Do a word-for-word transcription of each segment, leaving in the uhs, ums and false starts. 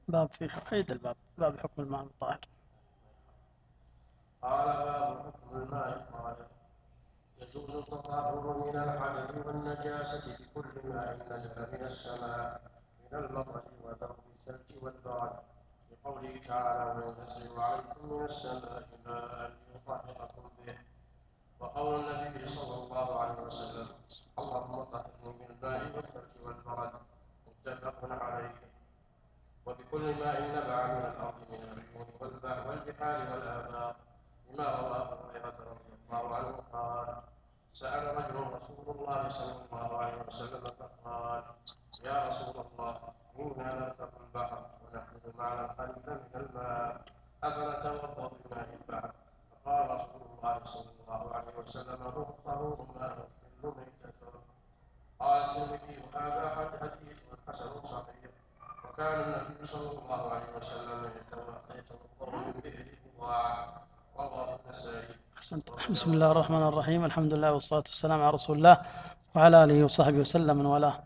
باب في عيد الباب باب حكم الماء الطاهر. قال باب حكم الماء الطاهر. يجوز التطهر من الحدث والنجاسة بكل ماء نزل من السماء من المطر وذوب الثلج والبرد، لقوله تعالى: وينزل عليكم من السماء ماء ليطهركم به، وقول النبي صلى الله عليه وسلم: اللهم طهرني بالماء والثلج والبرد، متفق عليه. وبكل ماء نبع من الأرض من العيون والبحار والآبار، لما روى أبو هريرة رضي الله عنه قال: سأل رجل رسول الله صلى الله عليه وسلم فقال: يا رسول الله، إنا نركب البحر ونحمل معنا القليل من الماء، أفنتوضأ بماء البحر؟ فقال رسول الله صلى الله عليه وسلم: هو الطهور ماء يحل ميتته. قال الترمذي: هذا حديث حسن صحيح. وكان النبي صلى الله عليه وسلم يتوضأ من بئر بضاعة. رواه النسائي. بسم الله الرحمن الرحيم، الحمد لله والصلاة والسلام على رسول الله وعلى آله وصحبه وسلم من والاه.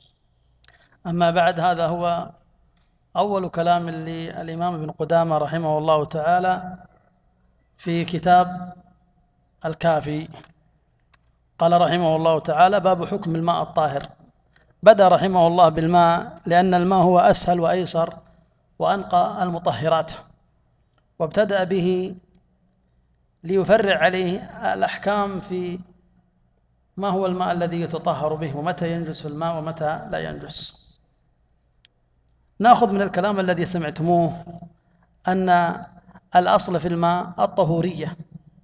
أما بعد، هذا هو أول كلام للإمام ابن قدامة رحمه الله تعالى في كتاب الكافي. قال رحمه الله تعالى: باب حكم الماء الطاهر. بدأ رحمه الله بالماء لأن الماء هو أسهل وأيسر وأنقى المطهرات، وابتدأ به ليفرع عليه الأحكام في ما هو الماء الذي يتطهر به، ومتى ينجس الماء ومتى لا ينجس. نأخذ من الكلام الذي سمعتموه أن الأصل في الماء الطهورية،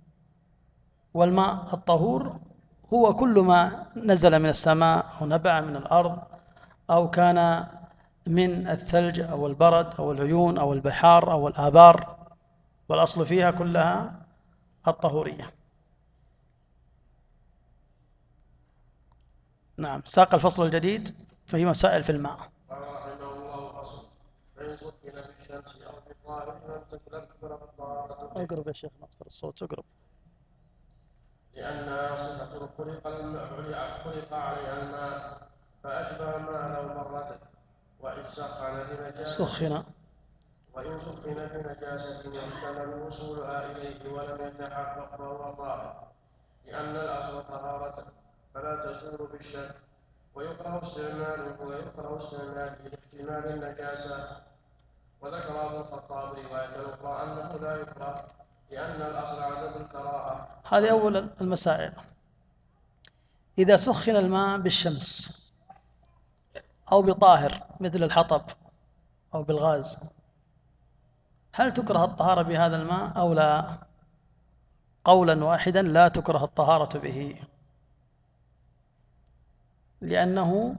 والماء الطهور هو كل ما نزل من السماء أو نبع من الأرض أو كان من الثلج أو البرد أو العيون أو البحار أو الآبار، والأصل فيها كلها الطهورية. نعم. ساق الفصل الجديد فهي مسائل في الماء. قال رحمه الله: فصل: فإن سكن بالشمس أو بالطاهر لم تكن الطهارة به. اقرب يا شيخ نصر الصوت، اقرب. لأنها صفة خلق خلق عليها الماء، فأشبه ما لو برد. وإن سخن بنجاسة سخن وإن سخن بنجاسة يحتمل وصولها إليه ولم يتحقق فهو طاهر، لأن الأصل طهارته فلا تزول بالشك. ويكره استعماله ويكره استعماله لاحتمال النجاسة. وذكر أبو الخطاب رواية أخرى أنه لا يكره، لأن الأصل عدم الكراهة. هذه أول المسائل. إذا سخن الماء بالشمس أو بطاهر مثل الحطب أو بالغاز، هل تكره الطهارة بهذا الماء أو لا؟ قولا واحدا: لا تكره الطهارة به، لأنه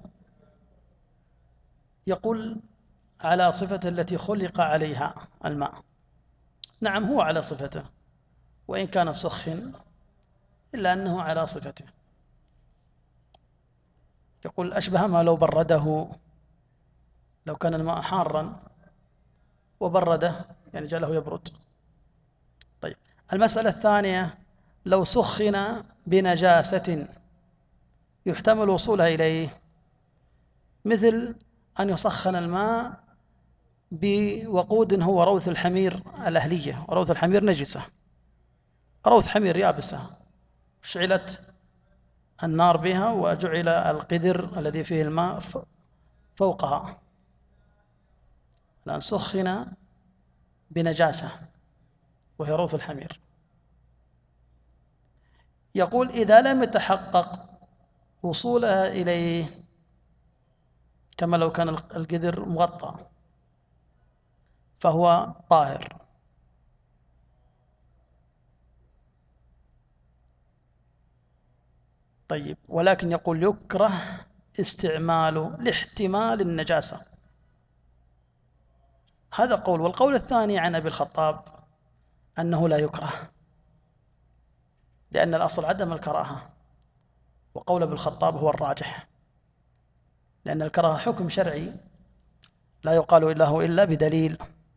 يقول على صفة التي خلق عليها الماء. نعم، هو على صفته وإن كان سخن، إلا أنه على صفته. يقول أشبه ما لو برده، لو كان الماء حارا وبرده يعني جعله يبرد. طيب، المسألة الثانية: لو سخن بنجاسة يحتمل وصولها إليه، مثل أن يسخن الماء بوقود هو روث الحمير الأهلية، وروث الحمير نجسة، روث حمير يابسة شعلت النار بها وجعل القدر الذي فيه الماء فوقها، لأن سخن بنجاسة وهي روث الحمير. يقول إذا لم يتحقق وصولها إليه، كما لو كان القدر مغطى، فهو طاهر. طيب، ولكن يقول يكره استعماله لاحتمال النجاسة. هذا قول. والقول الثاني عن أبي الخطاب أنه لا يكره، لأن الأصل عدم الكراهة، وقول أبي الخطاب هو الراجح، لأن الكراهة حكم شرعي لا يقال له إلا بدليل،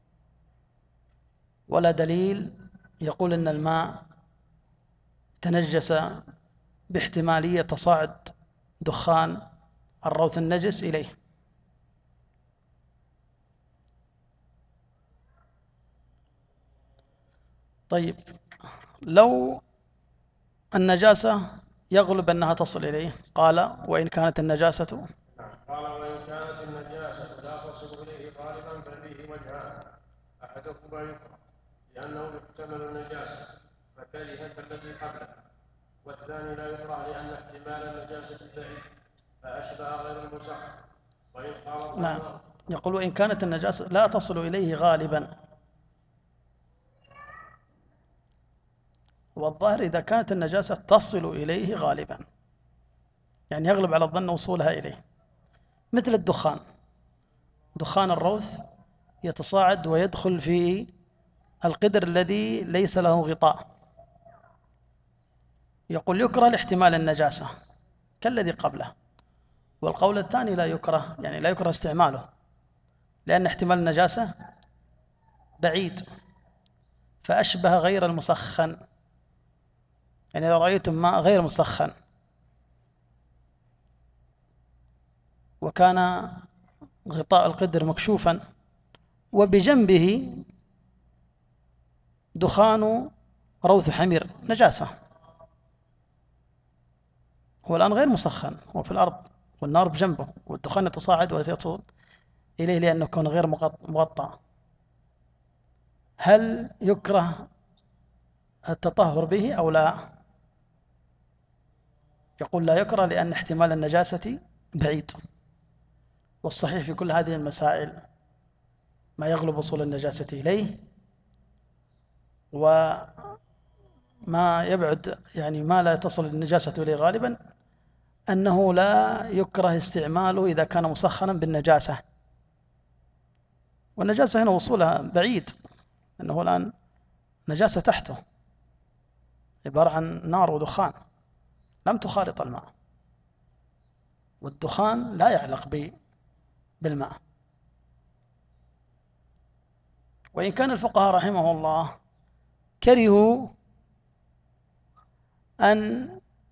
ولا دليل يقول أن الماء تنجس باحتمالية تصاعد دخان الروث النجس إليه. طيب، لو النجاسة يغلب أنها تصل إليه، قال وإن كانت النجاسة. نعم. قال وإن كانت النجاسة لا تصل إليه غالبا ففيه وجهان، أحدهما يكره لأنه يحتمل النجاسة فكره كالتي قبله، والثاني لا يكره لأن احتمال النجاسة بعيد فأشبه غير المسخن. وإن خالط نعم، الماء يقول وإن كانت النجاسة لا تصل إليه غالبا، والظاهر إذا كانت النجاسة تصل إليه غالبا، يعني يغلب على الظن وصولها إليه، مثل الدخان، دخان الروث يتصاعد ويدخل في القدر الذي ليس له غطاء، يقول يكره لاحتمال النجاسة كالذي قبله. والقول الثاني لا يكره، يعني لا يكره استعماله لأن احتمال النجاسة بعيد فأشبه غير المسخن. يعني لو رأيتم ماء غير مسخن وكان غطاء القدر مكشوفا وبجنبه دخان روث حمير نجاسة، هو الآن غير مسخن، هو في الأرض والنار بجنبه والدخان يتصاعد ويصل إليه لأنه كون غير مغطى، هل يكره التطهر به أو لا؟ يقول لا يكره لأن احتمال النجاسة بعيد. والصحيح في كل هذه المسائل ما يغلب وصول النجاسة إليه وما يبعد، يعني ما لا تصل النجاسة إليه غالبا، أنه لا يكره استعماله إذا كان مسخنا بالنجاسة، والنجاسة هنا وصولها بعيد، أنه الآن نجاسة تحته عبارة عن نار ودخان لم تخالط الماء، والدخان لا يعلق بالماء. وإن كان الفقهاء رحمه الله كرهوا أن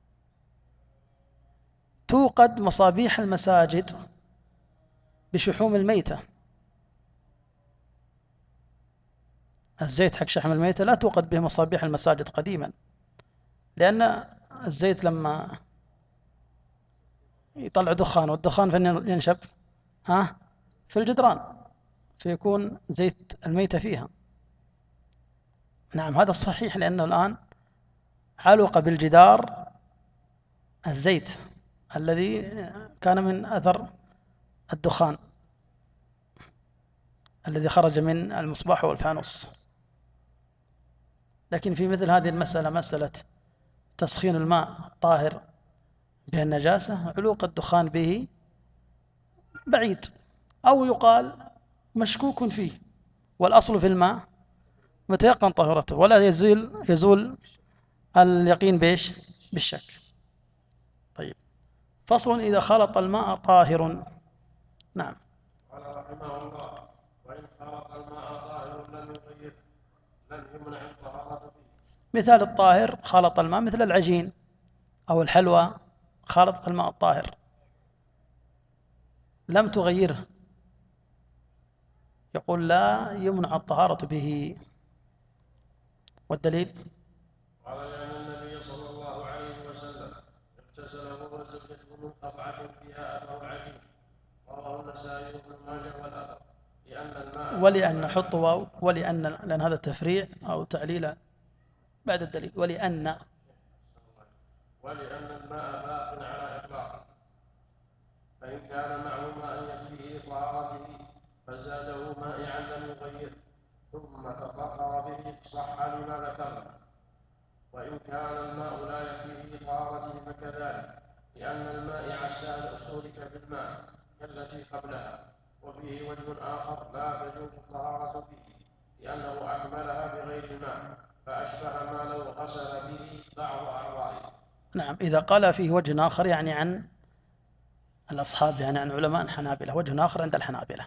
توقد مصابيح المساجد بشحوم الميتة، الزيت حق شحم الميتة لا توقد به مصابيح المساجد قديما، لأن الزيت لما يطلع دخان والدخان فين ينشب؟ ها؟ في الجدران، فيكون زيت الميتة فيها. نعم هذا الصحيح، لأنه الآن علق بالجدار الزيت الذي كان من أثر الدخان الذي خرج من المصباح والفانوس. لكن في مثل هذه المسألة، مسألة تسخين الماء الطاهر بالنجاسة، علوق الدخان به بعيد، أو يقال مشكوك فيه، والأصل في الماء متيقن طهورته ولا يزول يزول اليقين بإيش؟ بالشك. طيب، فصل إذا خلط الماء طاهر. نعم. قال رحمه الله وإن خلط الماء طاهر لم يغير لم يمنع الطهارة به. مثال الطاهر خلط الماء مثل العجين أو الحلوى، خلط الماء الطاهر لم تغيره، يقول لا يمنع الطهارة به. والدليل؟ قال لأن النبي صلى الله عليه وسلم اغتسل وهو زوجته من قطعة فيها أثر عجين، رواه النسائي وابن ماجه والأثر. لأن الماء ولأن حط واو ولأن، لأن هذا تفريع أو تعليل بعد الدليل. ولأن ولأن الماء باق على إطلاقه، فإن كان معه ماء يكفيه لطهارته فزاده مائعا لم يغيره ثم تطهر به صح لما ذكرنا. وإن كان الماء لا يكفيه لطهارته فكذلك، لأن المائع السائل أسولك بالماء كالتي قبلها. وفيه وجه آخر لا تجوز الطهارة به لأنه أكملها بغير الماء فأشبه ما لو غسل به بعض أعضائه. نعم، إذا قال فيه وجه آخر يعني عن الأصحاب، يعني عن علماء الحنابلة، وجه آخر عند الحنابلة.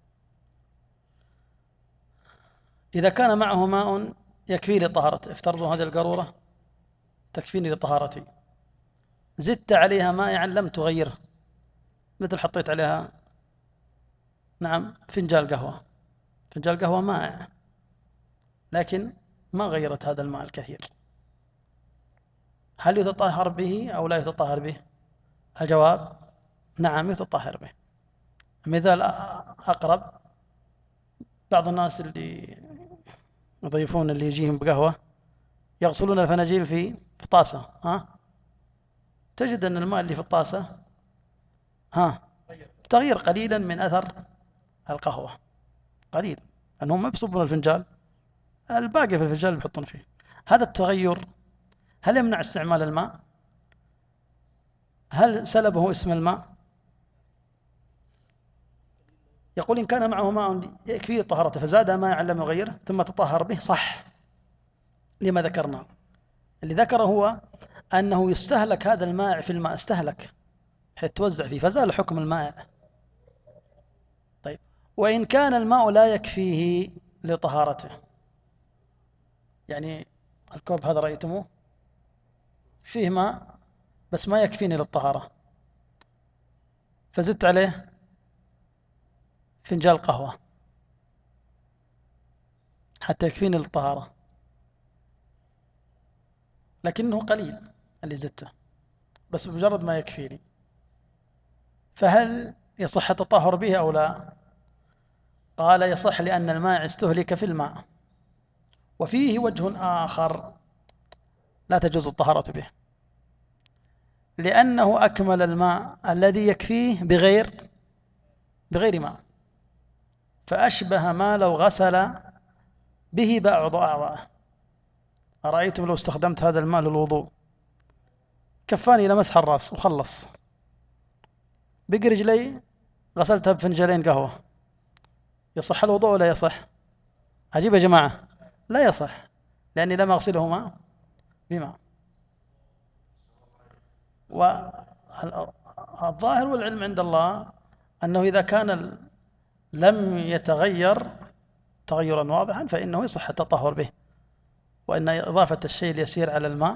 إذا كان معه ماء يكفي لطهارته، افترضوا هذه القارورة تكفيني لطهارتي، زدت عليها مائعا لم تغيره، مثل حطيت عليها نعم فنجال قهوة، فنجال قهوة مائع لكن ما غيرت هذا الماء الكثير، هل يتطهر به أو لا يتطهر به؟ الجواب نعم يتطهر به. مثال أقرب، بعض الناس اللي يضيفون اللي يجيهم بقهوة يغسلون الفناجيل في في طاسة، ها تجد أن الماء اللي في الطاسة ها تغير قليلا من أثر القهوة، قليل، أنهم ما بيصبون الفنجال، الباقي في الفنجال بيحطون فيه. هذا التغير هل يمنع استعمال الماء؟ هل سلبه اسم الماء؟ يقول إن كان معه ماء يكفيه طهارته فزاد ماء لم يغيره ثم تطهر به صح، لما ذكرنا. اللي ذكره هو أنه يستهلك هذا الماء في الماء، استهلك حيث توزع فيه فزال حكم الماء. طيب، وإن كان الماء لا يكفيه لطهارته، يعني الكوب هذا رأيتموه فيه ماء بس ما يكفيني للطهارة، فزدت عليه فنجان قهوة حتى يكفيني للطهارة، لكنه قليل اللي زدته بس بمجرد ما يكفيني، فهل يصح التطهر به أو لا؟ قال يصح لأن الماء استهلك في الماء، وفيه وجه آخر لا تجوز الطهارة به، لأنه أكمل الماء الذي يكفيه بغير بغير ماء، فأشبه ما لو غسل به بعض أعضائه. أرأيتم لو استخدمت هذا الماء للوضوء كفاني إلى مسح الرأس وخلص، بقي رجلي غسلتها بفنجلين قهوة، يصح الوضوء ولا يصح؟ عجيب يا جماعة، لا يصح لأني لم أغسلهما بماء. والظاهر والعلم عند الله أنه إذا كان لم يتغير تغيرا واضحا فإنه يصح التطهر به، وإن إضافة الشيء اليسير على الماء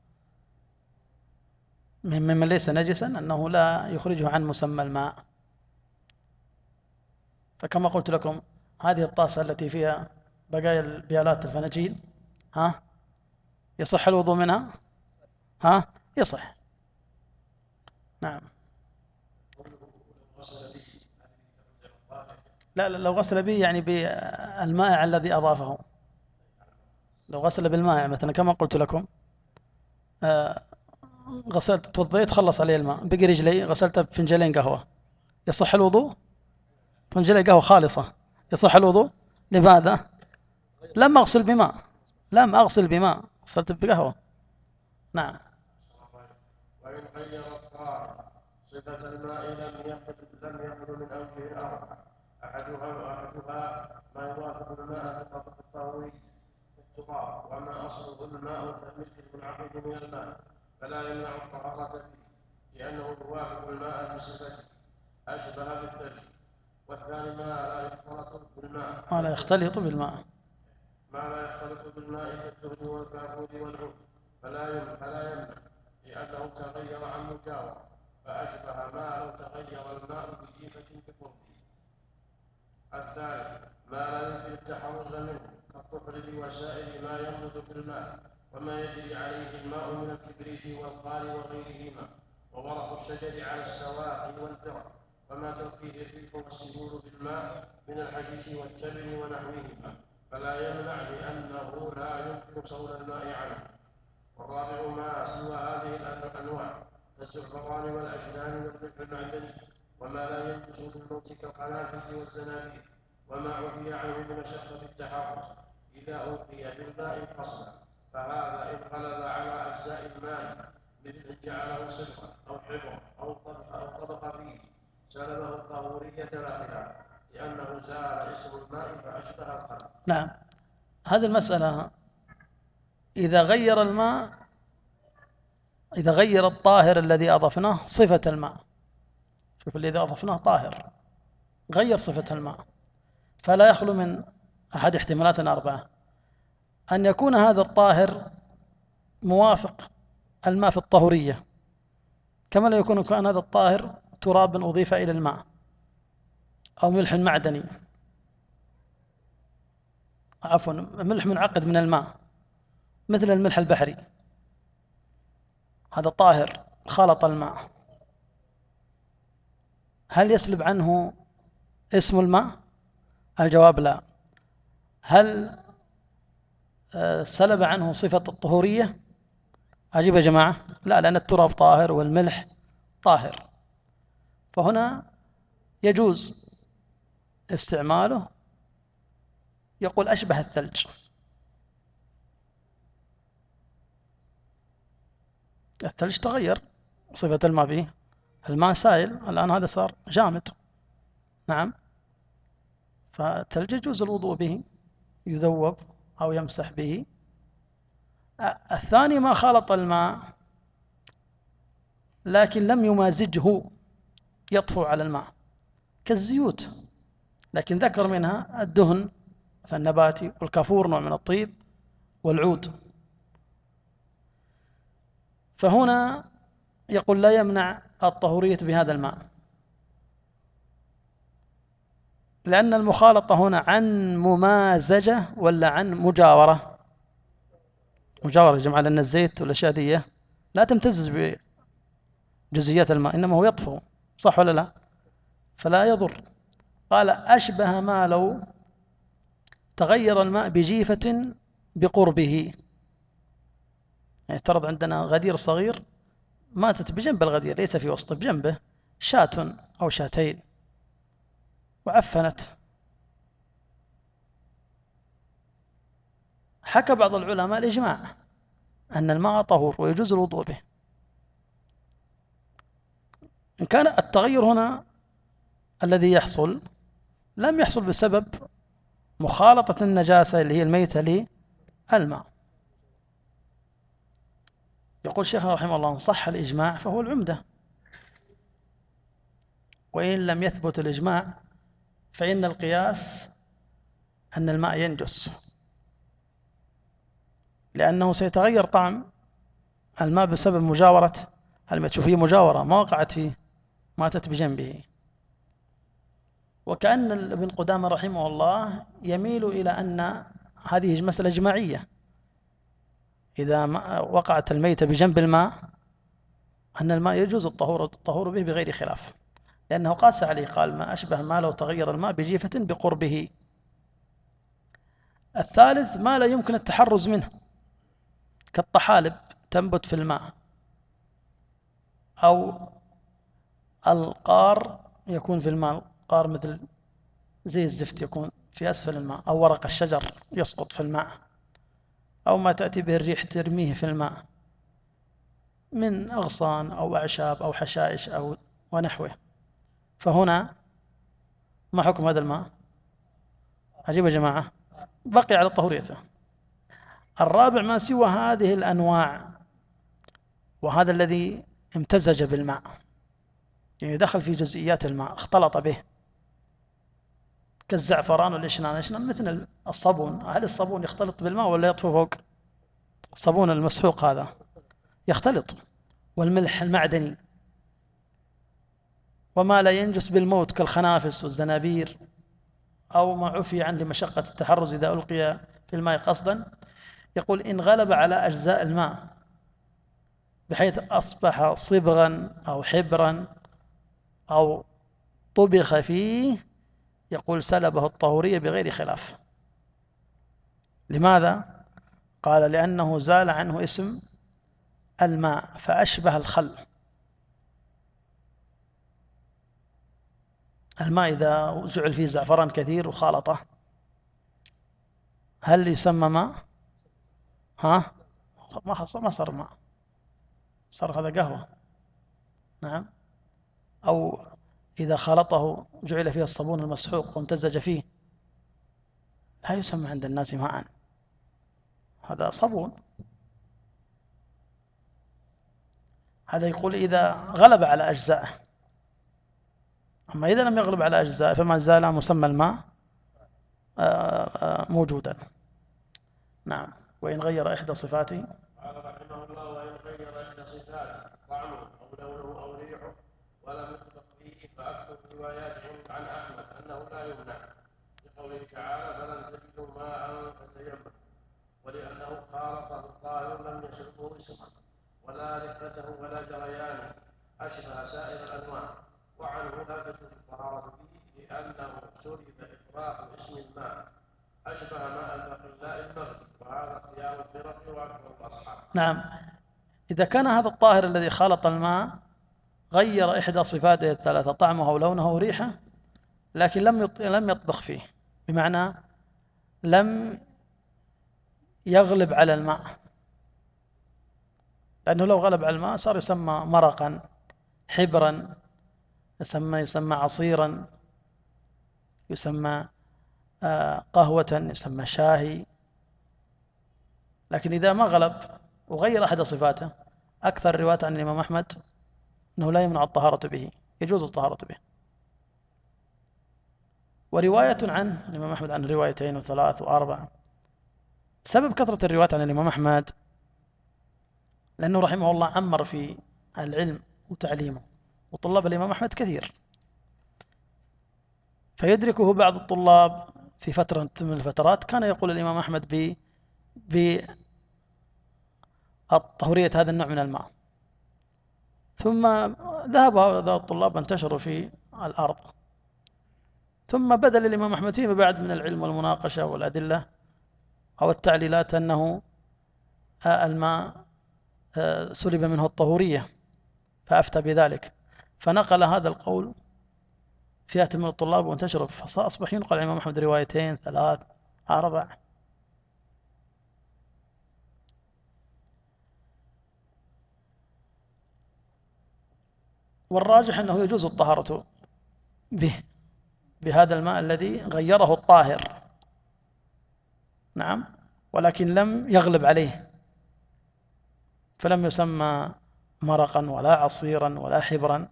ممن ليس نجسا أنه لا يخرجه عن مسمى الماء. فكما قلت لكم هذه الطاسة التي فيها بقايا البيالات الفناجيل، ها يصح الوضوء منها؟ ها يصح، نعم. لا لا لو غسل به يعني بالمائع الذي أضافه، لو غسل بالمائع مثلا كما قلت لكم، آه غسلت توضيت خلص عليه الماء بقي رجلي غسلتها بفنجلين قهوة، يصح الوضوء؟ فنجلين قهوة خالصة يصح الوضوء؟ لماذا؟ لم أغسل بماء، لم أغسل بماء، غسلت بقهوة. نعم. وإن غير الطاهر صفة الماء لم يخل لم يخل من أوجه أربعة، أحدها أحدها ما يوافق الماء في الطهور التراب، وما أصله الماء كالملك المنعقد من الماء فلا يمنع الطهارة فيه لأنه يوافق الماء بصفته أشبه بالثلج. والثاني ما لا يختلط بالماء ما لا يختلط بالماء ما لا يختلط بالماء كالدهن والكافور والعود فلا يمنع فلا يمنع لأنه تغير عن مجاور، فأشبه ما لو تغير الماء بجيفة بقربه. الثالث ما لا يمكن التحرز منه كالطفل بوسائل ما ينبت في الماء وما يجري عليه الماء من الكبريت والقال وغيرهما، وورق الشجر على السواقي والبر، وما تلقيه الريح والسهول بالماء من الحشيش والتبن ونحوهما، فلا يمنع لأنه لا يمكن صون الماء عنه. والرابع ما سوى هذه الأنواع كالزعفران والأجنان والملح المعدني وما لا ينقص بالموت كالقنافس والزنابير، وما عفي عنه بمشقة التحرز إذا ألقي في الماء قصدا، فهذا إن غلب على أجزاء الماء مثل إن جعله صدقا أو حبرا أو طبخ أو طبخ فيه سلبه الطهورية لا خلاف، لأنه زال اسم الماء فأشبه الخلق. نعم. هذه المسألة إذا غير الماء، إذا غير الطاهر الذي أضفناه صفة الماء، شوف الذي أضفناه طاهر غير صفة الماء، فلا يخلو من أحد احتمالات أربعة: أن يكون هذا الطاهر موافق الماء في الطهورية، كما لا يكون كان هذا الطاهر تراب أضيف إلى الماء أو ملح معدني، عفوا ملح منعقد من الماء مثل الملح البحري، هذا طاهر خلط الماء، هل يسلب عنه اسم الماء؟ الجواب لا. هل سلب عنه صفة الطهورية؟ أجيب يا جماعة لا، لأن التراب طاهر والملح طاهر، فهنا يجوز استعماله. يقول أشبه الثلج. الثلج تغير صفة الماء فيه، الماء سائل، الآن هذا صار جامد. نعم، فالثلج يجوز الوضوء به، يذوب أو يمسح به. الثاني ما خالط الماء لكن لم يمازجه، يطفو على الماء كالزيوت، لكن ذكر منها الدهن النباتي والكافور نوع من الطيب والعود. فهنا يقول لا يمنع الطهورية بهذا الماء، لأن المخالطة هنا عن ممازجة ولا عن مجاورة؟ مجاورة يا جماعة، لأن الزيت والأشياء دي لا تمتزج بجزيات الماء، إنما هو يطفو، صح ولا لا؟ فلا يضر. قال أشبه ما لو تغير الماء بجيفة بقربه. يعني افترض عندنا غدير صغير ماتت بجنب الغدير، ليس في وسطه، بجنبه شاة أو شاتين وعفنت. حكى بعض العلماء الإجماع أن الماء طهور ويجوز الوضوء به. إن كان التغير هنا الذي يحصل لم يحصل بسبب مخالطة النجاسة اللي هي الميتة للماء. يقول شيخنا رحمه الله: إن صح الإجماع فهو العمدة، وإن لم يثبت الإجماع فإن القياس أن الماء ينجس، لأنه سيتغير طعم الماء بسبب مجاورة الماء. تشوف هي مجاورة ما وقعت فيه، ماتت بجنبه. وكأن ابن قدامة رحمه الله يميل إلى أن هذه مسألة إجماعية، إذا وقعت الميتة بجنب الماء أن الماء يجوز الطهور الطهور به بغير خلاف، لأنه قاس عليه، قال ما أشبه ما لو تغير الماء بجيفة بقربه. الثالث ما لا يمكن التحرز منه، كالطحالب تنبت في الماء، أو القار يكون في الماء، قار مثل زي الزفت يكون في أسفل الماء، أو ورق الشجر يسقط في الماء، أو ما تأتي به الريح ترميه في الماء من أغصان أو أعشاب أو حشائش أو ونحوه. فهنا ما حكم هذا الماء؟ عجيب يا جماعة، بقي على طهوريته. الرابع ما سوى هذه الأنواع، وهذا الذي امتزج بالماء، يعني دخل في جزئيات الماء، اختلط به، كالزعفران والإشنان. الإشنان مثل الصابون، هل الصابون يختلط بالماء ولا يطفو فوق؟ الصابون المسحوق هذا يختلط، والملح المعدني، وما لا ينجس بالموت كالخنافس والزنابير، أو ما عفي عن لمشقة التحرز إذا ألقي في الماء قصدا. يقول إن غلب على أجزاء الماء بحيث أصبح صبغا أو حبرا أو طبخ فيه، يقول سلبه الطهورية بغير خلاف. لماذا؟ قال لأنه زال عنه اسم الماء فأشبه الخل. الماء إذا جعل فيه زعفران كثير وخالطه هل يسمى ماء؟ ها؟ ما صار ماء، صار هذا قهوة. نعم. أو إذا خلطه جعل فيه الصابون المسحوق وامتزج فيه لا يسمى عند الناس ماء، هذا صابون. هذا يقول إذا غلب على أجزائه، أما إذا لم يغلب على أجزائه فما زال مسمى الماء موجودا. نعم. وإن غير إحدى صفاته، قال رحمه الله: وإن غير إحدى صفاته طعمه أو لونه أو ريحه ولم يطلق فيه، فأكثر الروايات عن أحمد أنه لا يمنع، لقوله تعالى: فلن تجدوا ماء فتيمموا، ولأنه خالطه أشبه سائر الأنواع، وعنه لا تجوز الطهارة به لأنه سلب إطلاق اسم الماء أشبه ماء البقلاء المغرب، وهذا اختيار الفرق وأكثر الأصحاب. نعم، إذا كان هذا الطاهر الذي خلط الماء غير إحدى صفاته الثلاثة طعمه أو لونه أو ريحه، لكن لم لم يطبخ فيه، بمعنى لم يغلب على الماء، لأنه لو غلب على الماء صار يسمى مرقا، حبرا، يسمى يسمى عصيرا، يسمى قهوة، يسمى شاهي. لكن إذا ما غلب وغير أحد صفاته، أكثر الروايات عن الإمام أحمد أنه لا يمنع الطهارة به، يجوز الطهارة به. ورواية عن الإمام أحمد عن روايتين وثلاث وأربع. سبب كثرة الروايات عن الإمام أحمد لأنه رحمه الله عمر في العلم وتعليمه، وطلاب الإمام أحمد كثير، فيدركه بعض الطلاب في فترة من الفترات كان يقول الإمام أحمد ب بطهورية هذا النوع من الماء، ثم ذهب هؤلاء الطلاب انتشروا في الأرض، ثم بدا للإمام أحمد فيما بعد من العلم والمناقشة والأدلة أو التعليلات أنه الماء سلب منه الطهورية، فأفتى بذلك، فنقل هذا القول فئة من الطلاب وانتشروا، فأصبح ينقل عن الإمام أحمد روايتين ثلاث أربع. والراجح أنه يجوز الطهارة به، بهذا الماء الذي غيره الطاهر، نعم، ولكن لم يغلب عليه، فلم يسمى مرقا ولا عصيرا ولا حبرا،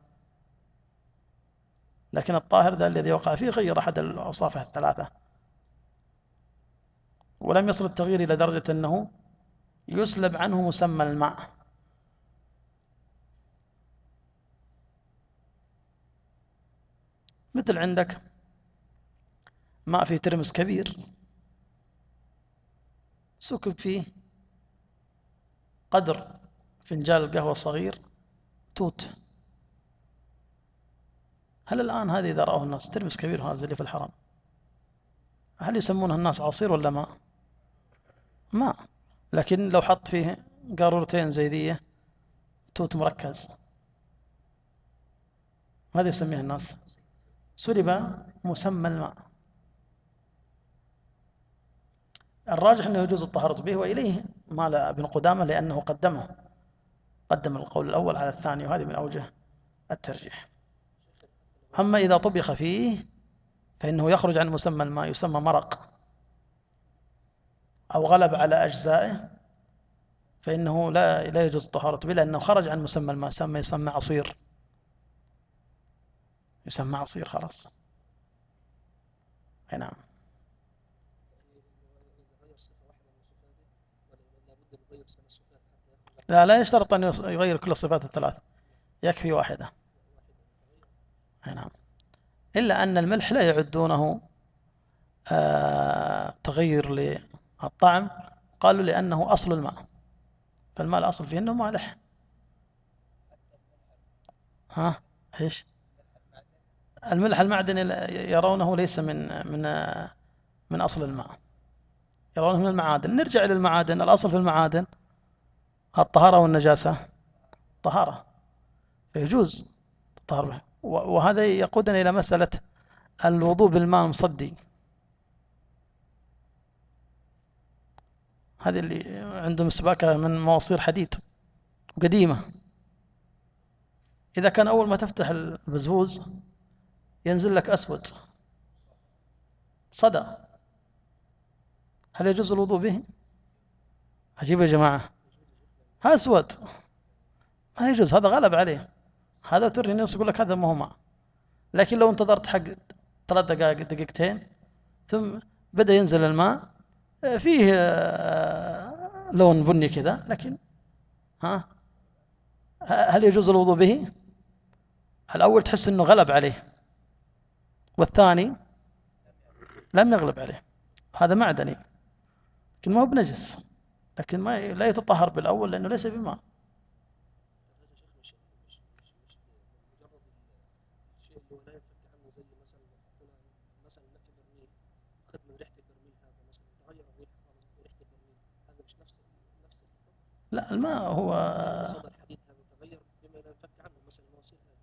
لكن الطاهر ذا الذي وقع فيه غير أحد الأوصاف الثلاثة، ولم يصل التغيير إلى درجة أنه يسلب عنه مسمى الماء. مثل عندك ماء في ترمس كبير سكب فيه قدر فنجان القهوة الصغير توت، هل الآن هذه إذا رأوه الناس ترمس كبير هذا اللي في الحرم، هل يسمونها الناس عصير ولا ماء؟ ماء. لكن لو حط فيه قارورتين زيدية توت مركز، ماذا يسميه الناس؟ سلب مسمى الماء. الراجح أنه يجوز الطهارة به، وإليه مال ابن قدامة لأنه قدمه قدم القول الأول على الثاني، وهذه من أوجه الترجيح. أما إذا طبخ فيه فإنه يخرج عن مسمى الماء، يسمى مرق، أو غلب على أجزائه، فإنه لا لا يجوز الطهارة به، لأنه خرج عن مسمى الماء، يسمى يسمى عصير، يسمى عصير خلاص. أي نعم. لا لا يشترط أن يغير كل الصفات الثلاث، يكفي واحدة. أي نعم. إلا أن الملح لا يعدونه آه تغير للطعم، قالوا لأنه أصل الماء، فالماء الأصل فيه أنه مالح. ها إيش؟ الملح المعدني يرونه ليس من من من أصل الماء، يرونه من المعادن. نرجع إلى المعادن، الأصل في المعادن الطهارة والنجاسة طهارة، فيجوز الطهارة به. وهذا يقودنا إلى مسألة الوضوء بالماء المصدي، هذه اللي عندهم سباكة من مواسير حديد وقديمة، إذا كان أول ما تفتح البزبوز ينزل لك أسود صدى، هل يجوز الوضوء به؟ عجيب يا جماعة، أسود ما يجوز، هذا غلب عليه، هذا تري الناس يقول لك هذا ما هو ماء. لكن لو انتظرت حق ثلاث دقائق دقيقتين ثم بدأ ينزل الماء فيه لون بني كذا، لكن ها هل يجوز الوضوء به؟ الأول تحس أنه غلب عليه، والثاني لم يغلب عليه، هذا معدني لكن ما هو بنجس، لكن ما لا يتطهر بالأول لأنه ليس بماء. أخذ من ريحة البرميل هذا مثلا تغير الريح خالص من ريحة البرميل، هذا مش نفس نفس الحكم؟ لا الماء هو صدى الحديد هذا تغير بما لا ينفك عنه مثلا مواسير هذا.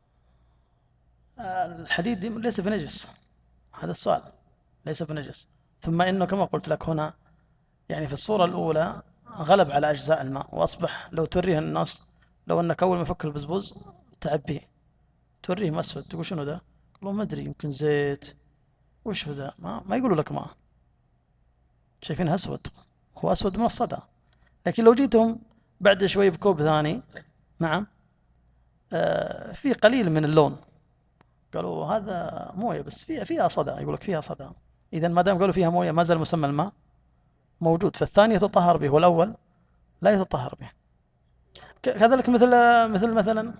الحديد ليس بنجس، هذا السؤال، ليس بنجس. ثم إنه كما قلت لك هنا يعني في الصورة الأولى غلب على أجزاء الماء، وأصبح لو توريه الناس، لو أنك أول ما فك البزبوز تعبيه توريه مسود، تقول شنو ذا؟ يقولون ما أدري يمكن زيت، وش هو ذا؟ ما, ما يقولوا لك ماء، شايفينه أسود، هو أسود من الصدى. لكن لو جيتهم بعد شوي بكوب ثاني، نعم آه في قليل من اللون، قالوا هذا موية بس فيها فيها صدى، يقول لك فيها صدى. إذا ما دام قالوا فيها موية ما زال مسمى الماء موجود، فالثاني يتطهر به والأول لا يتطهر به. كذلك مثل مثل مثلا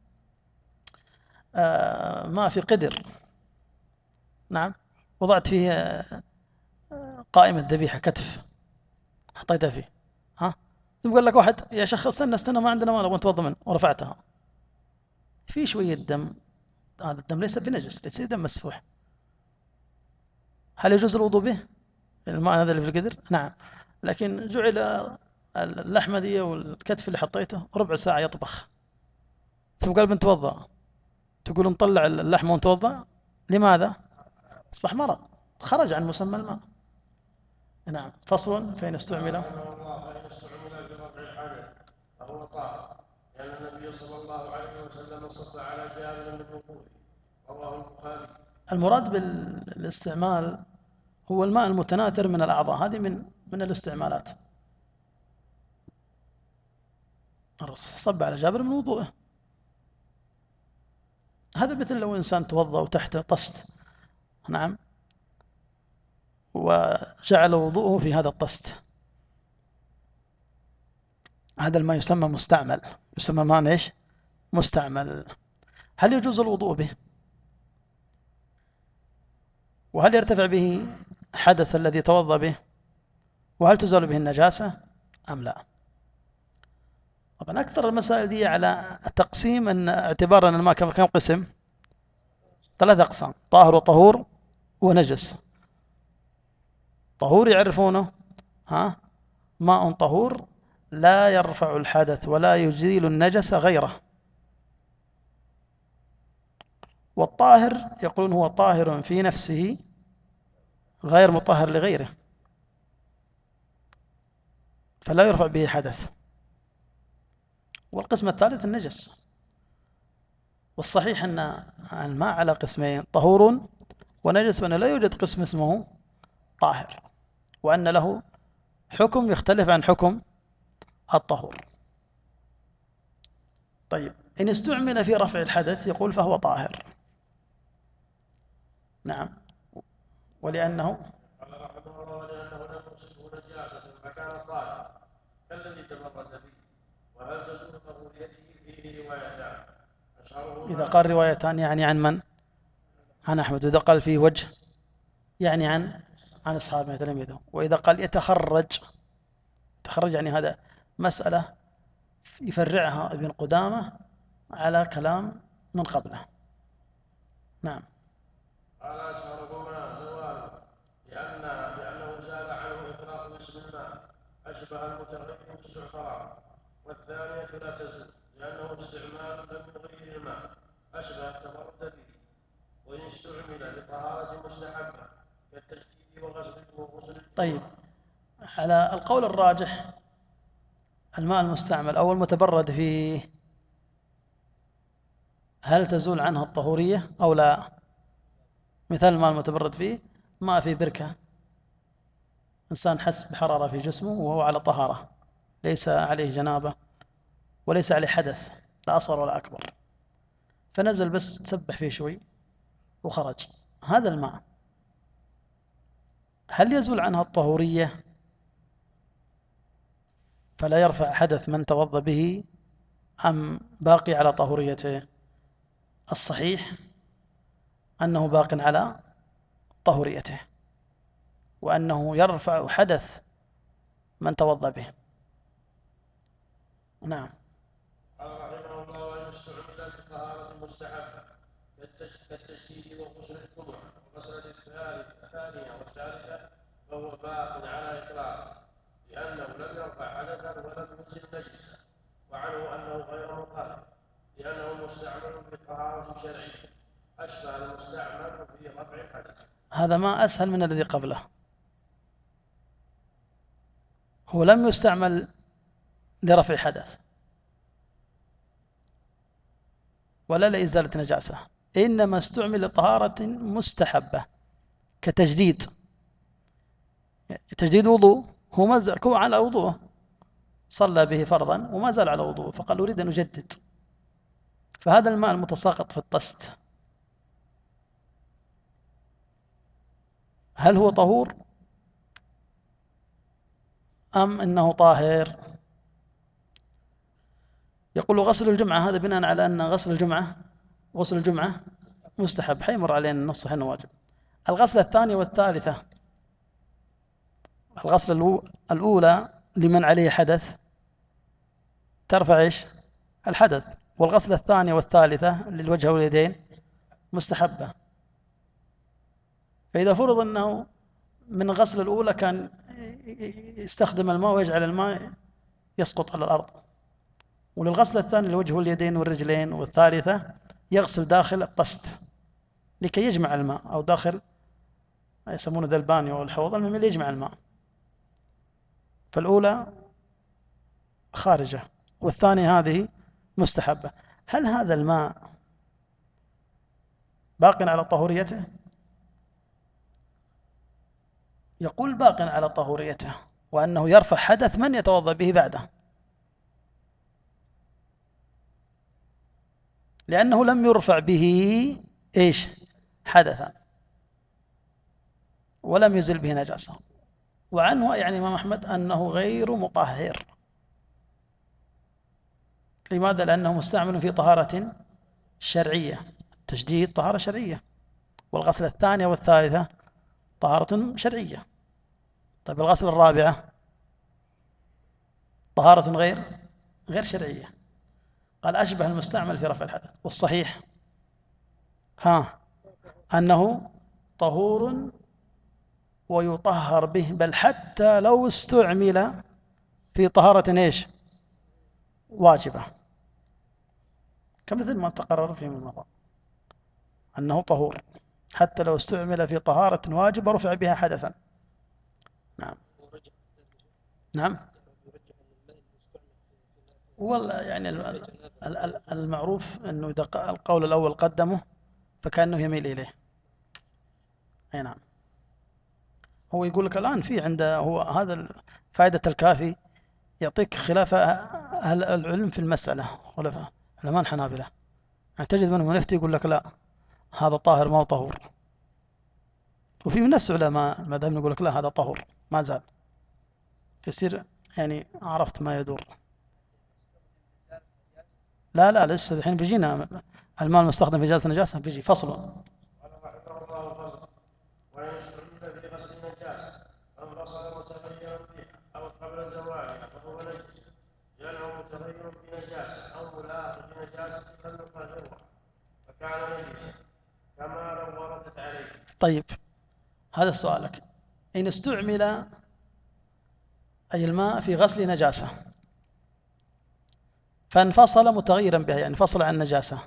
آه ما في قدر، نعم وضعت فيه آه قائمة ذبيحة كتف، حطيتها فيه، ها ثم قال لك واحد يا شيخ استنى استنى ما عندنا ماء نبغى نتوضا منه، ورفعتها في شوية دم، هذا الدم ليس بنجس، ليس دم مسفوح، هل يجوز الوضوء به الماء هذا اللي في القدر؟ نعم. لكن جعل اللحمة دي والكتف اللي حطيته ربع ساعة يطبخ، ثم قال بنتوضا، تقول نطلع اللحمة ونتوضا، لماذا؟ أصبح مرض، خرج عن مسمى الماء. نعم. فصل فإن استعمل رحمه الله فإن استعمل برفع الحدث فهو طاهر، لأن النبي صلى الله عليه وسلم صب على جابر من وقوفه، رواه البخاري. المراد بالاستعمال هو الماء المتناثر من الأعضاء، هذه من من الاستعمالات. الرسول صب على جابر من وضوءه، هذا مثل لو إنسان توضأ وتحته طست، نعم، وجعل وضوءه في هذا الطست، هذا الماء يسمى مستعمل، يسمى ماء ايش؟ مستعمل. هل يجوز الوضوء به؟ وهل يرتفع به حدث الذي توضأ به؟ وهل تزال به النجاسة أم لا؟ طبعا أكثر المسائل دي على تقسيم، أن اعتبار أن الماء كم قسم؟ ثلاثة أقسام: طاهر وطهور ونجس. طهور يعرفونه ها ماء طهور لا يرفع الحدث ولا يزيل النجس غيره. والطاهر يقولون هو طاهر في نفسه غير مطهر لغيره، فلا يرفع به حدث. والقسم الثالث النجس. والصحيح أن الماء على قسمين: طهور ونجس، وأن لا يوجد قسم اسمه طاهر، وأن له حكم يختلف عن حكم الطهور. طيب إن استعمل في رفع الحدث يقول فهو طاهر، نعم، ولأنه قال رحمه الله لأنه لم يصبه نجاسة فكان طاهرا كالذي تبرد به. وهل تزول طهوريته فيه روايتان أشهرهما إذا قال روايتان يعني عن من؟ عن أحمد. وإذا قال فيه وجه يعني عن عن أصحابه تلاميذه. وإذا قال يتخرج، تخرج يعني هذا مسألة يفرعها ابن قدامة على كلام من قبله. نعم. قال أشهرهما زواله، لأن لأنه زال عنه إطلاق اسم الماء أشبه المتغير بالزعفران. والثانية لا تزول لأنه استعمال دم غير الماء أشبه التبرد به، وإن استعمل لطهارة مستحبة كالتجديد وغسل وغسل. طيب على القول الراجح الماء المستعمل أو المتبرد فيه هل تزول عنه الطهورية أو لا؟ مثال الماء المتبرد فيه ماء في بركة، إنسان حس بحرارة في جسمه وهو على طهارة، ليس عليه جنابة وليس عليه حدث لا أصغر ولا أكبر، فنزل بس تسبح فيه شوي وخرج، هذا الماء هل يزول عنها الطهورية فلا يرفع حدث من توضأ به أم باقي على طهوريته؟ الصحيح أنه باق على طهوريته، وأنه يرفع حدث من توضأ به. نعم. قال رحمه الله وإن استعمل لطهارة مستحبة كالتجديد وغسل الجمعة المسألة الثانية والثالثة فهو باق على إطلاقه لأنه لم يرفع حدثا ولم يزل نجسا، وعنه أنه غير مطهر لأنه مستعمل في الطهارة الشرعية أشبه المستعمل في رفع الحدث. هذا ما أسهل من الذي قبله. هو لم يستعمل لرفع حدث ولا لإزالة نجاسة، إنما استعمل لطهارة مستحبة كتجديد تجديد وضوء. هو ما زال على وضوءه، صلى به فرضا وما زال على وضوءه، فقال أريد أن أجدد. فهذا الماء المتساقط في الطست هل هو طهور أم أنه طاهر؟ يقول غسل الجمعة، هذا بناء على أن غسل الجمعة غسل الجمعة مستحب، حيمر علينا النص أنه واجب. الغسلة الثانية والثالثة، الغسلة الأولى لمن عليه حدث ترفع إيش؟ الحدث، والغسلة الثانية والثالثة للوجه واليدين مستحبة. فإذا فرض أنه من الغسلة الأولى كان يستخدم الماء ويجعل الماء يسقط على الأرض، وللغسلة الثانية للوجه واليدين والرجلين، والثالثة يغسل داخل الطست لكي يجمع الماء، أو داخل يسمونه ذا البانيو والحوض، المهم اللي يجمع الماء. فالأولى خارجة والثانية هذه مستحبة. هل هذا الماء باق على طهوريته؟ يقول باق على طهوريته، وأنه يرفع حدث من يتوضأ به بعده، لأنه لم يرفع به إيش؟ حدثا، ولم يزل به نجاسة. وعنه يعني الإمام أحمد أنه غير مطهر. لماذا؟ لأنه مستعمل في طهارة شرعية، التجديد طهارة شرعية، والغسلة الثانية والثالثة طهارة شرعية. طيب الغسلة الرابعة طهارة غير غير شرعية. قال أشبه المستعمل في رفع الحدث. والصحيح ها أنه طهور ويطهر به، بل حتى لو استعمل في طهارة إيش؟ واجبة، كمثل ما تقرر في من المرة أنه طهور حتى لو استعمل في طهارة واجبة رفع بها حدثا. نعم نعم. والله يعني المعروف أنه إذا القول الأول قدمه فكأنه يميل إليه. أي نعم. هو يقول لك الآن في عنده هو هذا فائدة الكافي، يعطيك خلاف أهل العلم في المسألة، خلفاء علماء الحنابلة. يعني تجد منهم من يفتي يقول لك لا هذا طاهر ما هو طهور، وفي من نفس علماء المذهب يقول لك لا هذا طهور ما زال. يصير يعني عرفت ما يدور. لا لا لسه الحين بيجينا الماء المستخدم في إزالة النجاسة، بيجي فصل. قبل زوالها فهو نجس لأنه متغير بنجاسة أو ملاق بنجاسة لم يطهرها فكان نجسا كما لو وردت عليه. طيب هذا سؤالك، إن استعمل أي الماء في غسل نجاسة فانفصل متغيرا بها، يعني انفصل عن النجاسة.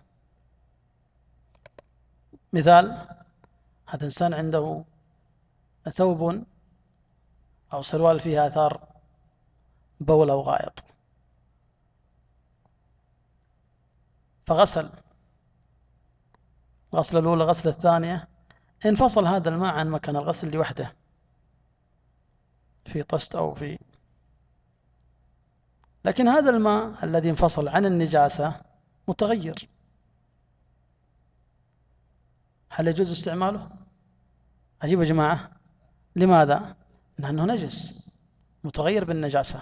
مثال، هذا إنسان عنده ثوب أو سروال فيها آثار بول أو غائط، فغسل غسل الأولى غسل الثانية، انفصل هذا الماء عن مكان الغسل لوحده في طست أو في، لكن هذا الماء الذي انفصل عن النجاسة متغير، هل يجوز استعماله؟ أجيب يا جماعة. لماذا؟ لأنه نجس متغير بالنجاسة.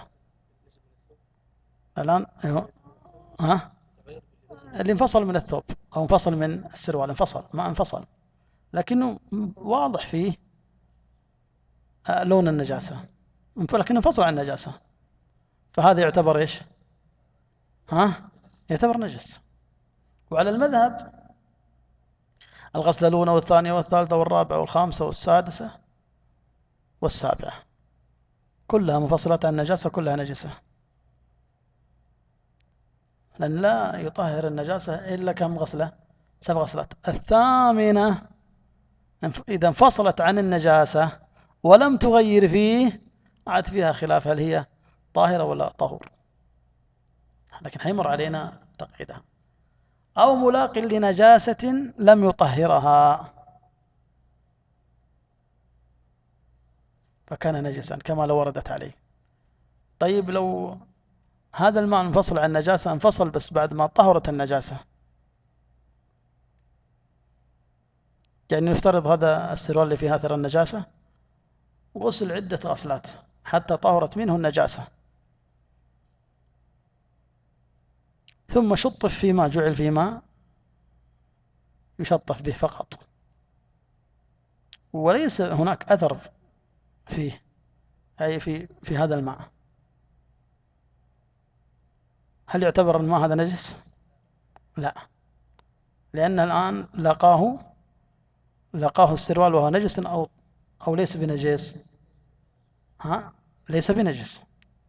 الآن ها اللي انفصل من الثوب أو انفصل من السروال، انفصل ما انفصل، لكنه واضح فيه لون النجاسة، لكنه انفصل عن النجاسة، فهذا يعتبر إيش؟ ها يعتبر نجس. وعلى المذهب الغسلة الأولى والثانية والثالثة والرابعة والخامسة والسادسة والسابعة كلها منفصلة عن النجاسة، كلها نجسة، لأن لا يطهر النجاسة إلا كم غسلة؟ سبع غسلات. الثامنة إذا انفصلت عن النجاسة ولم تغير فيه عاد فيها خلاف هل هي طاهرة ولا طهور، لكن حيمر علينا تقعيدها. أو ملاق لنجاسة لم يطهرها فكان نجسا كما لو وردت عليه. طيب لو هذا الماء انفصل عن النجاسة، انفصل بس بعد ما طهرت النجاسة، يعني نفترض هذا السروال اللي فيه أثر النجاسة غسل عدة غسلات حتى طهرت منه النجاسة، ثم شطف في ماء، جعل في ماء يشطف به فقط وليس هناك أثر فيه، أي في في هذا الماء، هل يعتبر الماء هذا نجس؟ لا، لأن الآن لقاه لقاه السروال وهو نجس أو أو ليس بنجس؟ ها، ليس بنجس.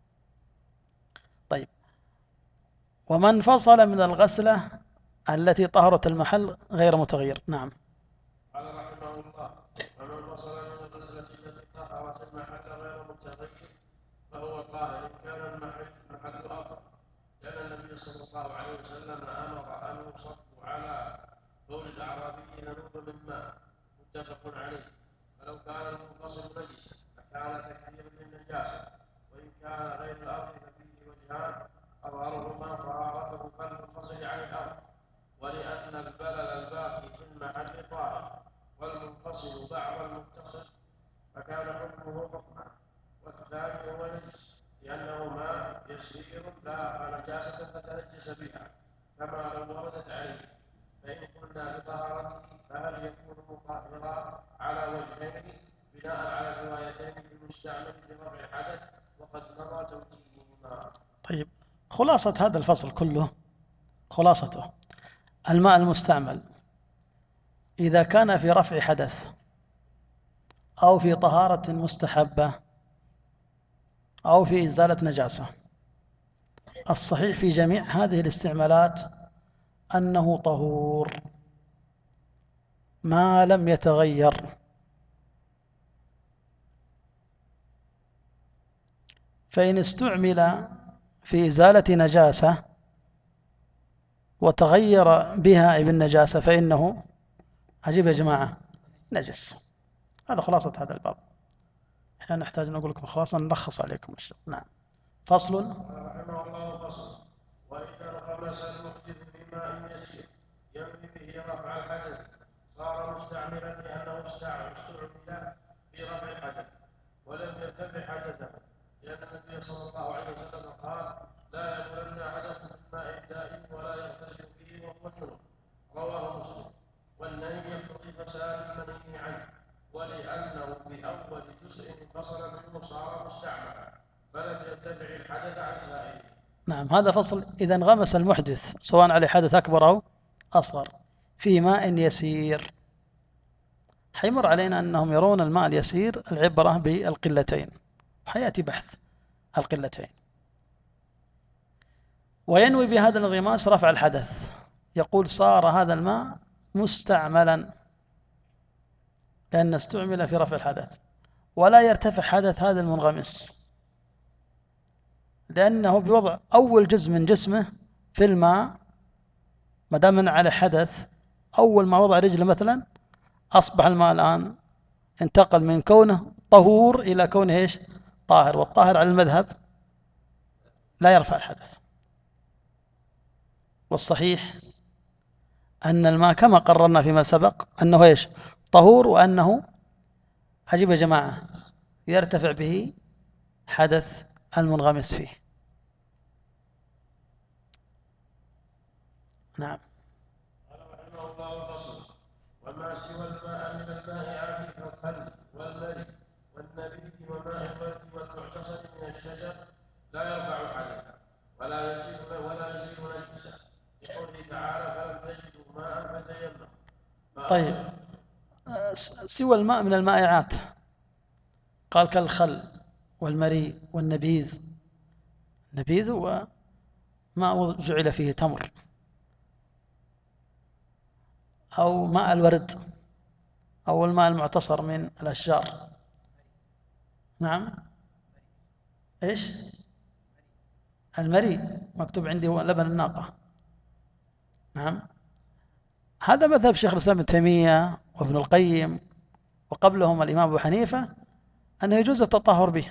طيب، ومن انفصل من الغسلة التي طهرت المحل غير متغير. نعم. قال رحمه الله: ومن انفصل من الغسلة التي طهرت المحل غير متغير فهو طاهر إن كان المحل محل أفضل، لأن النبي صلى الله عليه وسلم أمر أن يصبوا على بول الأعرابي ذنوب من ماء، متفق عليه. فلو كان المنفصل نجسا فكان تكثيرا للنجاسة، وإن كان غير الأرض ففيه وجهان أظهرهما طهارته كالمنفصل عن الأرض، ولأن البلل الباقي في المحل طاهر والمنفصل بعض المتصل فكان حكمه حكما، والثاني هو نجس لأنه ماء يسير لاقى نجاسة فتنجس بها كما لو وردت عليه. فإن قلنا بطهارته فهل يكون مطهرا على وجهين بناء على الروايتين في المستعمل في رفع الحدث وقد مضى توجيههما. طيب، خلاصة هذا الفصل كله، خلاصته الماء المستعمل إذا كان في رفع حدث أو في طهارة مستحبة أو في إزالة نجاسة، الصحيح في جميع هذه الاستعمالات أنه طهور ما لم يتغير. فإن استعمل في إزالة نجاسة وتغير بها بالنجاسة فإنه، عجيب يا جماعة، نجس. هذا خلاصة هذا الباب. احنا نحتاج نقول لكم خلاصة نلخص عليكم الشيء. نعم. فصل. رحمه الله: فصل: وإذا انغمس المحدث بماء يسير ينوي به رفع الحدث صار مستعملا لأنه استعمل في رفع الحدث ولم يرتفع حدثه، لأن النبي صلى الله عليه وسلم قال: لا يبولن أحدكم في الماء الدائم ولا يغتسل فيه وهو جنب، رواه مسلم. والنهي يقتضي فساد المنهي عنه، ولأنه بأول جزء انفصل منه صار مستعملا فلم يرتفع الحدث عن سائره. نعم، هذا فصل. إذا انغمس المحدث سواء عليه حدث أكبر أو أصغر في ماء يسير، حيمر علينا أنهم يرون الماء اليسير العبرة بالقلتين، حياتي بحث القلتين، وينوي بهذا الانغماس رفع الحدث، يقول صار هذا الماء مستعملا لأن استعمل في رفع الحدث، ولا يرتفع حدث هذا المنغمس لأنه بوضع أول جزء من جسمه في الماء، ما دام على حدث أول ما وضع رجله مثلا أصبح الماء الآن انتقل من كونه طهور إلى كونه إيش؟ طاهر، والطاهر على المذهب لا يرفع الحدث. والصحيح أن الماء كما قررنا فيما سبق أنه إيش؟ طهور، وأنه عجيب يا جماعة يرتفع به حدث المنغمس فيه. نعم. قال رحمه الله: فصل: وما سوى الماء من المائعات كالخل والمري والنبيذ وماء الورد والمعتصر من الشجر لا يرفع حدثا ولا يزيل ولا يزيل نجسا، لقوله تعالى: فلم تجدوا ماء فتيمموا. طيب آه، س- سوى الماء من المائعات، قال كالخل والمري والنبيذ. النبيذ هو ماء جعل فيه تمر، أو ماء الورد، أو الماء المعتصر من الأشجار. نعم. إيش؟ المري مكتوب عندي هو لبن الناقة. نعم. هذا مذهب شيخ الإسلام ابن تيمية وابن القيم، وقبلهم الإمام أبو حنيفة، أنه يجوز التطهر به،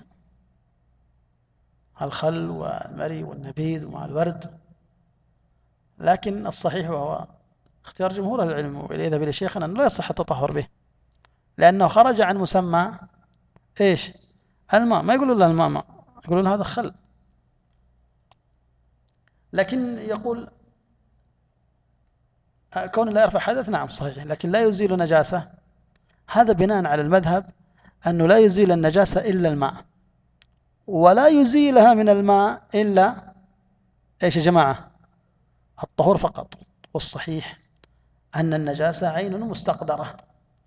الخل والمري والنبيذ وماء الورد. لكن الصحيح وهو اختيار جمهور العلم والذي يذهب إلى شيخنا أنه لا يصح التطهر به، لأنه خرج عن مسمى إيش؟ الماء. ما يقولون له الماء ماء، يقولون هذا خل. لكن يقول كون لا يرفع حدث، نعم صحيح، لكن لا يزيل نجاسة. هذا بناء على المذهب أنه لا يزيل النجاسة إلا الماء، ولا يزيلها من الماء إلا إيش يا جماعة؟ الطهور فقط. والصحيح أن النجاسة عين مستقدرة،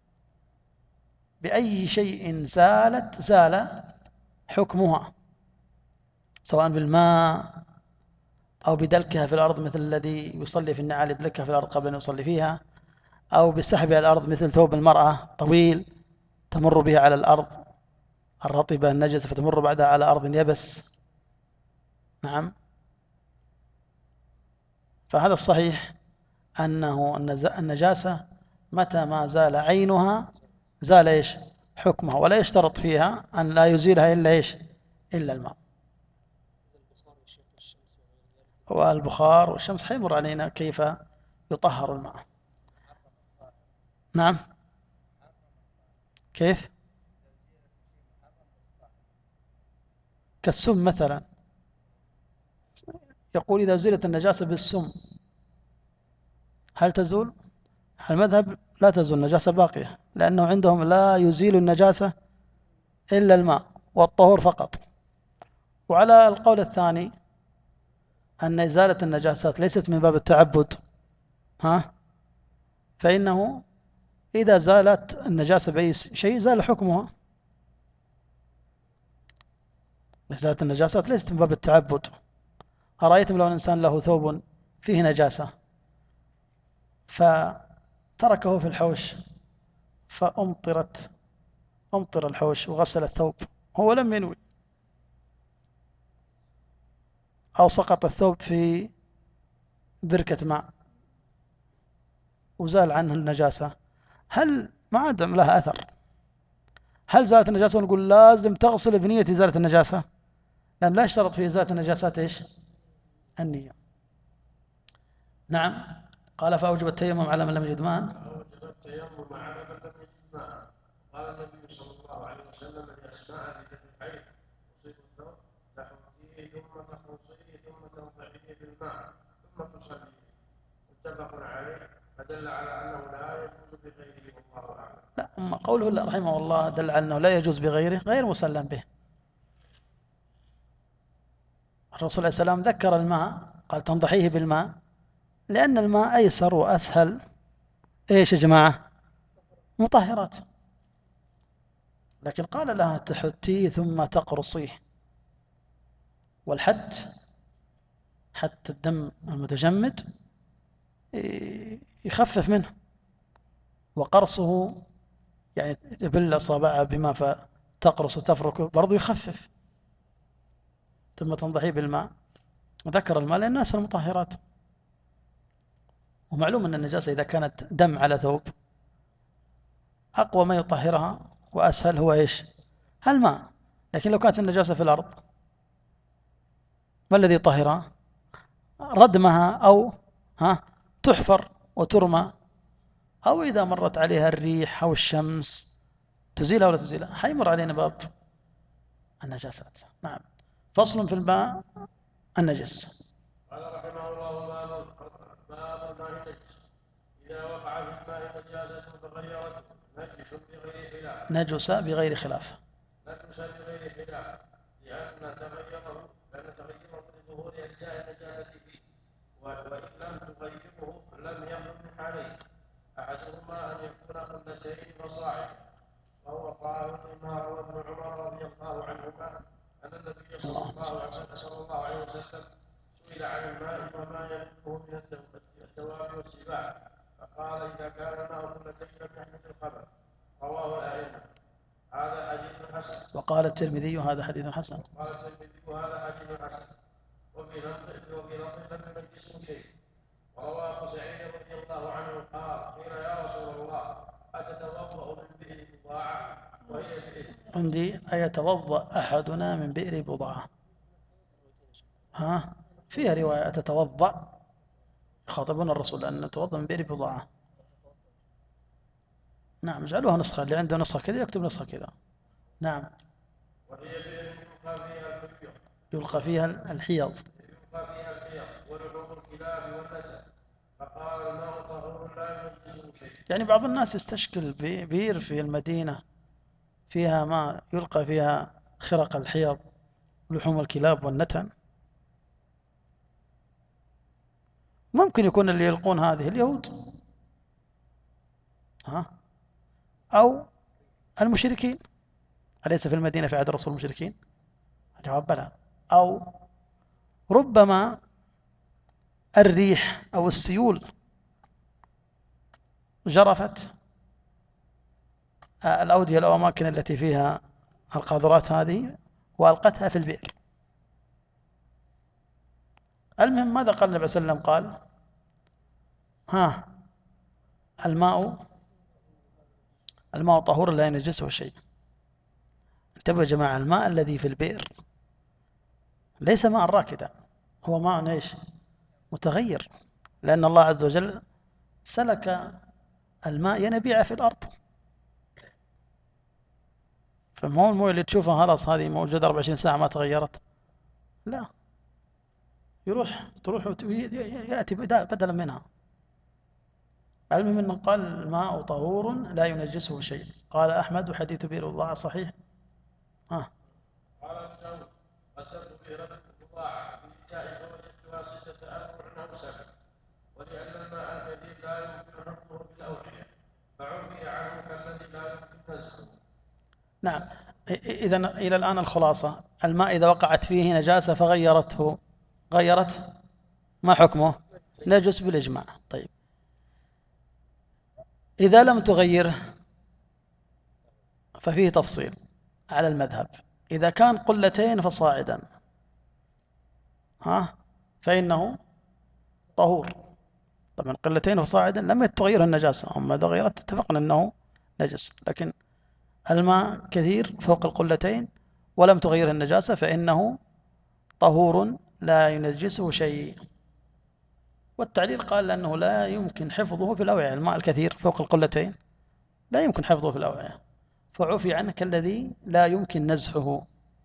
بأي شيء زالت زال حكمها، سواء بالماء أو بدلكها في الأرض، مثل الذي يصلي في النعال يدلكها في الأرض قبل أن يصلي فيها، أو بسحبها على الأرض مثل ثوب المرأة طويل تمر به على الأرض الرطبة النجسة فتمر بعدها على أرض يبس. نعم. فهذا الصحيح أنه النجاسة متى ما زال عينها زال إيش؟ حكمها، ولا يشترط فيها أن لا يزيلها إلا إيش؟ إلا الماء. والبخار والشمس حيمر علينا كيف يطهر الماء. نعم. كيف؟ كالسم مثلا، يقول إذا زيلت النجاسة بالسم هل تزول؟ المذهب لا تزول النجاسة باقية، لأنه عندهم لا يزيل النجاسة إلا الماء والطهور فقط. وعلى القول الثاني أن إزالة النجاسات ليست من باب التعبد، ها، فإنه إذا زالت النجاسة بأي شيء زال حكمها. إزالة النجاسات ليست من باب التعبد. أرأيتم لو الإنسان له ثوب فيه نجاسة فتركه في الحوش فأمطرت أمطر الحوش وغسل الثوب، هو لم ينوي، أو سقط الثوب في بركة ماء وزال عنه النجاسة، هل ما عاد لها أثر؟ هل زالت النجاسة ونقول لازم تغسل بنية إزالة النجاسة؟ لأن لا يشترط في إزالة النجاسات إيش؟ النية. نعم. قال فأوجب التيمم على من لم يجد ماء. فأوجب التيمم على من لم يجد ماء. قال النبي صلى الله عليه وسلم لأسماء بنت الحي تصيب الثوب تحطيه ثم تخلصيه ثم تنضحيه بالماء ثم تصليه، متفق عليه، فدل على أنه لا يجوز بغيره والله أعلم. لا، أما قوله لا رحمه الله دل على أنه لا يجوز بغيره غير مسلم به. الرسول عليه السلام ذكر الماء، قال تنضحيه بالماء، لأن الماء أيسر وأسهل إيش يا جماعة؟ مطهرات. لكن قال لها تحتيه ثم تقرصيه، والحت حتى الدم المتجمد يخفف منه، وقرصه يعني تبل أصابعها بما فتقرص وتفرك برضو يخفف. ثم تنضحيه بالماء، وذكر الماء لأن الناس المطهرات. ومعلوم أن النجاسة إذا كانت دم على ثوب أقوى ما يطهرها وأسهل هو إيش؟ الماء. لكن لو كانت النجاسة في الأرض ما الذي يطهرها؟ ردمها، أو ها تحفر وترمى، أو إذا مرت عليها الريح أو الشمس تزيلها ولا تزيلها. حيمر علينا باب النجاسات. نعم. فصل في الماء النجس. قال رحمه الله باب باب الماء النجس. إذا وقع في الماء نجاسة فغيرته نجس بغير خلاف. نجس بغير خلاف. نجس بغير خلاف لأن تغيره لأن تغيره لظهور أجزاء النجاسة فيه، وإن لم تغيره لم يخرج عليه. أحدهما أن يكون قلتين فصاعدا، وهو طاهر لما روى ابن عمر رضي الله عنهما أن النبي صلى الله عليه وسلم صلى الله عليه وسلم سئل عن الماء وما ينبه من الدواب والسباع، فقال إذا كان الماء قلتين لم يحمل الخبث. رواه الأئمة. هذا حديث حسن. وقال الترمذي هذا حديث حسن. وقال الترمذي هذا حديث حسن. وفي لفظ وفي لفظ لم ينجسه شيء. وروى أبو سعيد رضي الله عنه قال قيل يا رسول الله أتتوضأ من بئر بضاعة وهي بئر؟ عندي أيتوضأ أحدنا من بئر بضاعة. ها فيها رواية أتتوضأ، يخاطبون الرسول أن نتوضأ من بئر بضاعة. نعم اجعلوها نسخة، اللي عنده نسخة كذا يكتب نسخة كذا. نعم. وهي بئر يلقى فيها الحيض. يلقى فيها الحيض. يلقى فيها الحيض ولحوم الكلاب والنتن، فقال الماء طهور لا ينجسه شيء. يعني بعض الناس يستشكل بئر في المدينة فيها ماء يلقى فيها خرق الحيض ولحوم الكلاب والنتن. ممكن يكون اللي يلقون هذه اليهود، ها، أو المشركين. أليس في المدينة في عهد الرسول المشركين؟ الجواب بلى. أو ربما الريح أو السيول جرفت الأودية أو الأماكن التي فيها القاذورات هذه وألقتها في البئر. المهم ماذا قال النبي صلى الله عليه وسلم؟ قال ها الماء الماء طهور لا ينجسه شيء. انتبهوا يا جماعة، الماء الذي في البئر ليس ماء راكدا، هو ماء ايش؟ متغير، لأن الله عز وجل سلك الماء ينابيع في الأرض. فما هو المويه اللي تشوفها خلاص هذه موجودة أربعة وعشرين ساعة ما تغيرت، لا، يروح تروح يأتي بدلا منها. المهم أنه قال الماء طهور لا ينجسه شيء. قال أحمد وحديث بئر بضاعة صحيح. ها قال ابن داود قدمت بئر بضاعة بالجاء فوجدتها ستة أذرع أو سبع، ولأن الماء الكثير لا يمكن حفظه في الأوعية فعفي عنه كالذي لا يمكن نزعه. نعم. إذا إلى الآن الخلاصة، الماء إذا وقعت فيه نجاسة فغيرته غيرت، ما حكمه؟ نجس بالإجماع. طيب إذا لم تغيره ففيه تفصيل على المذهب. إذا كان قلتين فصاعدا ها فإنه طهور. طبعا قلتين فصاعدا لم تغير النجاسة، أما إذا غيرت اتفقنا أنه نجس. لكن الماء كثير فوق القلتين ولم تغير النجاسة فإنه طهور لا ينجسه شيء. والتعليل قال لأنه لا يمكن حفظه في الأوعية، الماء الكثير فوق القلتين لا يمكن حفظه في الأوعية فعفي عنه كالذي لا يمكن نزحه.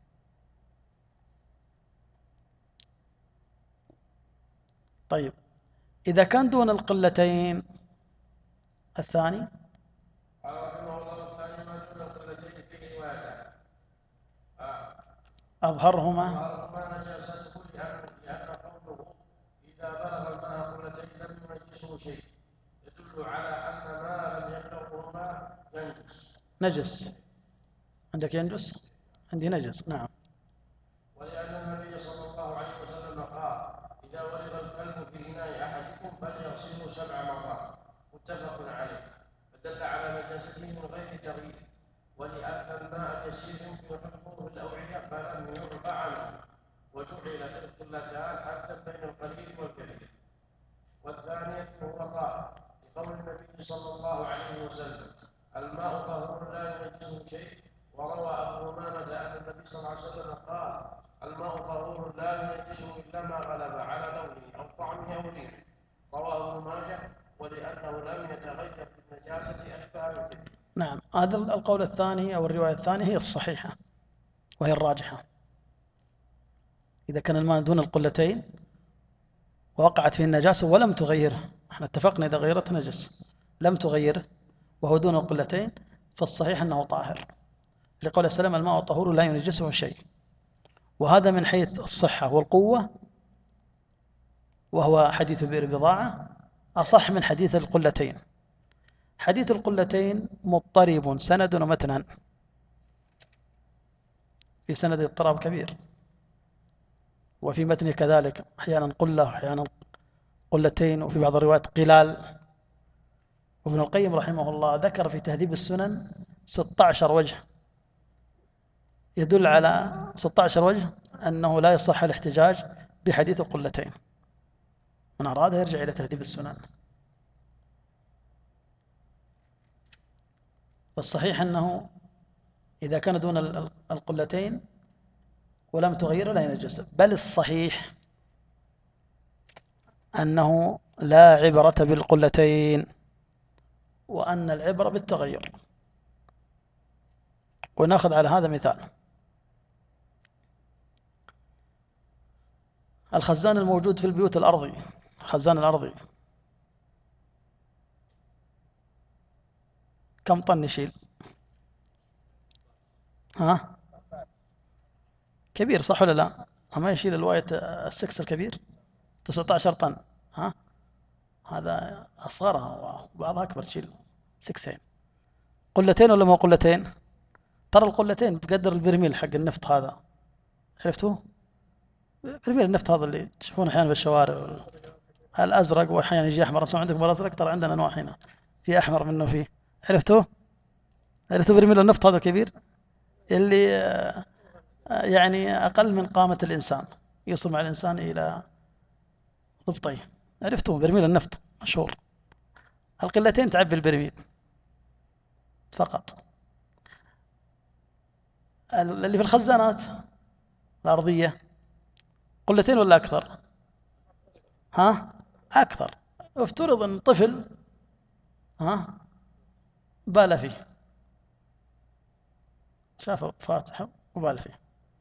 طيب إذا كان دون القلتين الثاني قال رحمه الله الثاني ما دون القلتين في روايته أظهرهما أظهرهما نجاسته لأن لأن قوله إذا بلغ الماء قلتين لم ينجسه شيء يدل على أن ما لم يبلغهما ينجس. نجس. عندك ينجس؟ عندي نجس. نعم. ولأن النبي صلى الله عليه وسلم قال إذا ولغ الكلب في إناء أحدكم فليغسله سبع مرات، متفق عليه، فدل على نجاسته من غير تغيير. ولأن الماء اليسير يمكن حفظه في الأوعية فلم يعفى عنه وجعلت القلتان حتى بين القليل والكثير. والثانية هو طاهر لقول النبي صلى الله عليه وسلم الماء طهور لا ينجسه شيء. وروى أبو أمامة أن النبي صلى الله عليه وسلم قال الماء طهور لا ينجسه إلا ما غلب على لونه أو طعمه أو ريحه. رواه ابن ماجه ولأنه لم يتغير بالنجاسة أشبه بالكثير. نعم، هذا القول الثاني أو الرواية الثانية هي الصحيحة وهي الراجحة. إذا كان الماء دون القلتين ووقعت فيه النجاسة ولم تغيره، احنا اتفقنا إذا غيرت نجس لم تغيره وهو دون القلتين فالصحيح أنه طاهر، لقول السلام الماء طهور لا ينجسه شيء. وهذا من حيث الصحة والقوة، وهو حديث بئر بضاعة أصح من حديث القلتين، حديث القلتين مضطرب سند ومتنا، في سند اضطراب كبير، وفي متنه كذلك أحيانا قلة وأحيانا قلتين، وفي بعض الروايات قلال. وابن القيم رحمه الله ذكر في تهذيب السنن ستة عشر وجه يدل على ستة عشر وجه أنه لا يصح الاحتجاج بحديث القلتين. من أراد يرجع إلى تهذيب السنن. والصحيح أنه إذا كان دون القلتين ولم تغيره لا ينجس، بل الصحيح أنه لا عبرة بالقلتين، وأن العبرة بالتغير. ونأخذ على هذا مثال: الخزان الموجود في البيوت الأرضي، خزان الأرضي، كم طن يشيل؟ ها؟ كبير صح ولا لا؟ أما يشيل الوايت السكس الكبير تسعة عشر طن. ها؟ هذا أصغرها وبعضها أكبر تشيل سكسين. قلتين ولا مو قلتين؟ ترى القلتين بقدر البرميل حق النفط هذا، عرفتوه؟ برميل النفط هذا اللي تشوفونه أحيانا في الشوارع، الأزرق، وأحيانا يجي أحمر. أنتم عندكم الأزرق، ترى عندنا أنواع هنا في أحمر منه فيه. عرفتوه؟ عرفتوا برميل النفط هذا الكبير اللي يعني أقل من قامة الإنسان، يوصل مع الإنسان إلى ضبطيه. عرفتوه؟ برميل النفط مشهور. القلتين تعبي البرميل فقط. اللي في الخزانات الأرضية قلتين ولا أكثر؟ ها؟ أكثر. افترض أن طفل ها بال فيه، شافه فاتحة وبال فيه،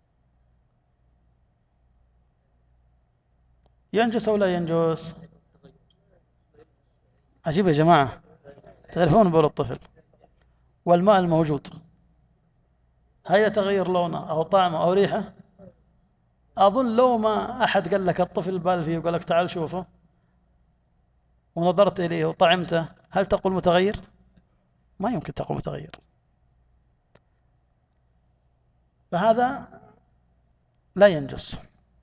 ينجس أو لا ينجس؟ عجيب يا جماعة، تعرفون بول الطفل والماء الموجود، هل يتغير لونه أو طعمه أو ريحه؟ أظن لو ما أحد قال لك الطفل بال فيه وقال لك تعال شوفه ونظرت إليه وطعمته، هل تقول متغير؟ ما يمكن تقول متغير. فهذا لا ينجس.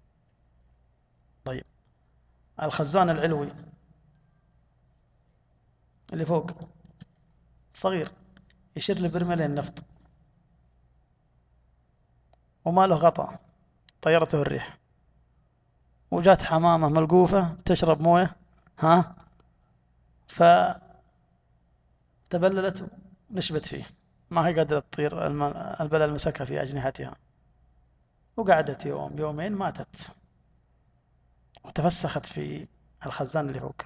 طيب، الخزان العلوي اللي فوق صغير، يشير لبرميلين نفط وما له غطاء، طيرته الريح وجات حمامة ملقوفة تشرب مويه، ها، فتبللت نشبت فيه، ما هي قادرة تطير، البلل مسكها في أجنحتها، وقعدت يوم يومين ماتت وتفسخت في الخزان اللي فوق.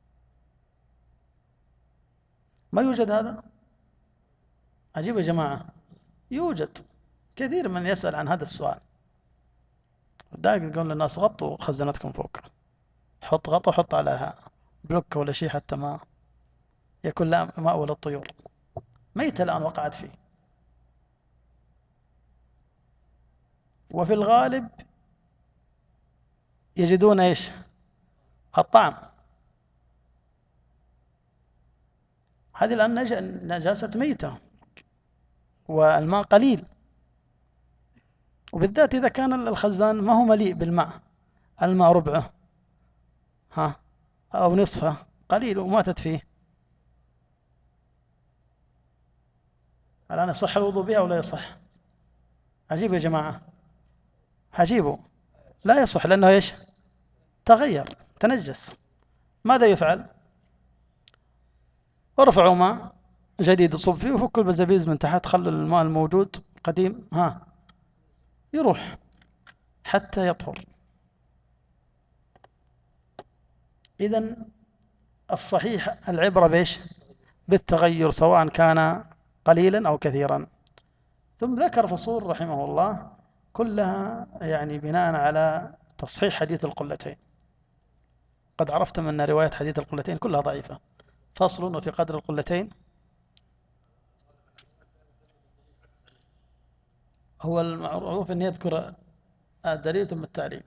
ما يوجد هذا؟ عجيب يا جماعة، يوجد. كثير من يسأل عن هذا السؤال، دائما يقول للناس غطوا خزانتكم فوق، حط غطا، حط عليها بلوك ولا شيء حتى ما يكون لا مأوى للطيور. ميتة الآن وقعت فيه. وفي الغالب يجدون ايش؟ الطعم. هذه الآن نجاسة ميتة والماء قليل، وبالذات إذا كان الخزان ما هو مليء بالماء، الماء ربعه ها أو نصفه قليل وماتت فيه، الآن يصح الوضوء بها ولا يصح؟ عجيب يا جماعة، عجيب. لا يصح، لأنه ايش؟ تغير، تنجس. ماذا يفعل؟ ارفعوا ماء جديد صب فيه وفكوا البزابيز من تحت، خلوا الماء الموجود قديم ها يروح حتى يطهر. إذن الصحيح العبرة بإيش؟ بالتغير، سواء كان قليلا أو كثيرا. ثم ذكر فصول رحمه الله كلها يعني بناء على تصحيح حديث القلتين. قد عرفتم أن رواية حديث القلتين كلها ضعيفة. فصل وفي قدر القلتين، هو المعروف أن يذكر الدليل ثم التعليل.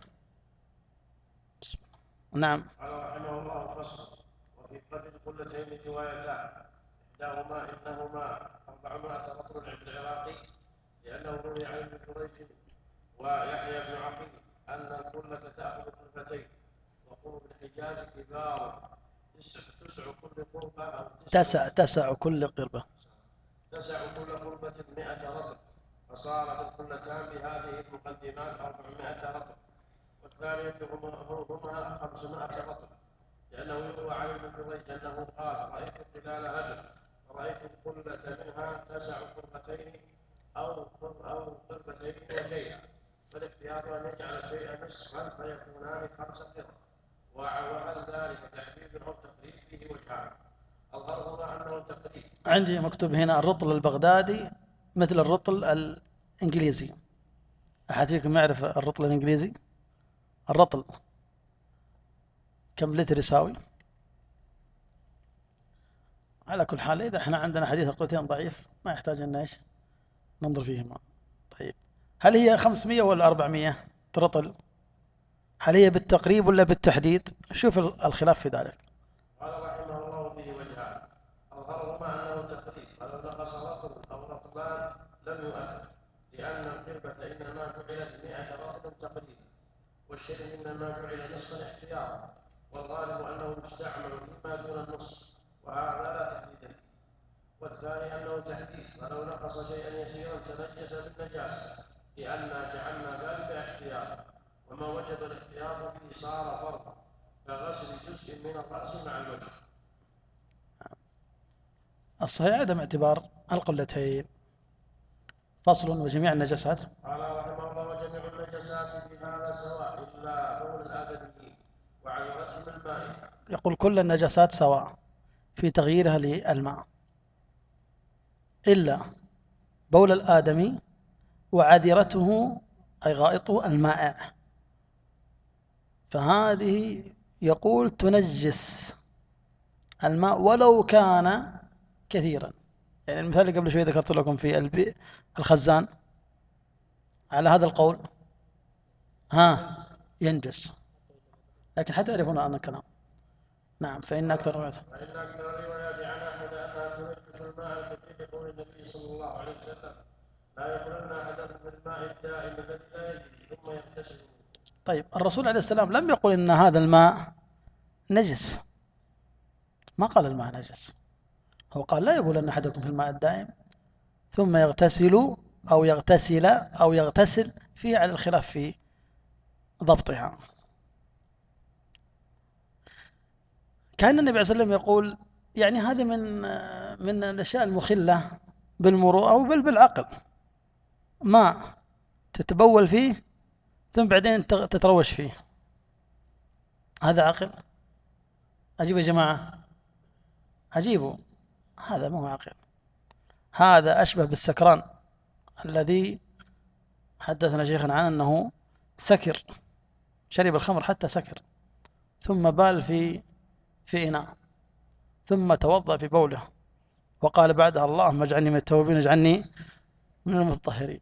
نعم. قال رحمه الله فصل. وفي قدر القلتين روايتان، إحداهما إنهما أربعمائة رطل بالعراقي، لأنه روي عن ابن جريج ويحيى بن عقيل أن القلة تأخذ قلتين، وقرب الحجاز كبار تسع تسع كل قربة أو تسع تسع كل قربة تسع كل قربة مئة رطل، فصارت القلتان بهذه المقدمات أربعمائة رطل، والثانية هما خمسمائة رطل، لأنه يروى عن ابن جريج أنه قال: رأيت خلال هجر فرأيت القلة منها تسع قربتين أو أو قربتين وشيئا، فالاختيار أن يجعل شيئا نصفا فيكونان خمس قرب، وهل ذلك تحديد أو تقليد؟ فيه وجهان، أظهرهما أنه تقليد. عندي مكتوب هنا الرطل البغدادي مثل الرطل الإنجليزي. أحد فيكم يعرف الرطل الإنجليزي؟ الرطل كم لتر يساوي؟ على كل حال إذا احنا عندنا حديث القلتين ضعيف ما يحتاج أن ايش ننظر فيهما. طيب هل هي خمسمائة ولا أربعمائة ترطل؟ هل هي بالتقريب ولا بالتحديد؟ شوف الخلاف في ذلك. قال رحمه الله: فيه وجهان، أظهرهما أنه تقليد، فلو نقص رطل أو رطلان لم يؤثر، لأن القربة إنما جعلت مئة رطل تقليدا، والشيء إنما جعل نصفا احتياطا، والغالب أنه يستعمل فيما دون النصف، وهذا لا تحديد فيه. والثاني أنه تحديد، فلو نقص شيئا يسيرا تنجس بالنجاسة، لأننا جعلنا ذلك احتياطا، وما وجب الاحتياط به صار فرضا، كغسل جزء من الرأس مع الوجه. الصحيح عدم اعتبار القلتين. فصل: وجميع النجاسات. قال رحمه الله: وجميع النجاسات في هذا سواء إلا بول الآدميين وعذرتهم الماء. يقول كل النجاسات سواء في تغييرها للماء إلا بول الآدمي وعذرته أي غائطه المائع، فهذه يقول تنجس الماء ولو كان كثيرا. يعني المثال اللي قبل شوي ذكرت لكم في الخزان على هذا القول ها ينجس، لكن حتى يعرفون أن الكلام. نعم. فإن أكثر الروايات فإن أكثر الروايات عن أحمد أنها تنجس الماء الكثير، بقول النبي صلى الله عليه وسلم: لا يقولن أحدكم في الماء الدائم الذي لا يجري ثم يغتسل. طيب الرسول عليه السلام لم يقل إن هذا الماء نجس، ما قال الماء نجس، هو قال: لا يقولن أحدكم في الماء الدائم ثم يغتسل أو يغتسل أو يغتسل، فيه على الخلاف في ضبطها. كان النبي عليه الصلاة والسلام يقول يعني هذا من من الأشياء المخلة بالمروءة أو بل بالعقل، ماء تتبول فيه ثم بعدين تتروش فيه، هذا عقل؟ أجيب يا جماعة، أجيبه، هذا ما هو عقل، هذا أشبه بالسكران الذي حدثنا شيخنا عنه أنه سكر، شرب الخمر حتى سكر، ثم بال في في إناء، ثم توضأ في بوله وقال بعدها: اللهم اجعلني من التوابين واجعلني من المتطهرين.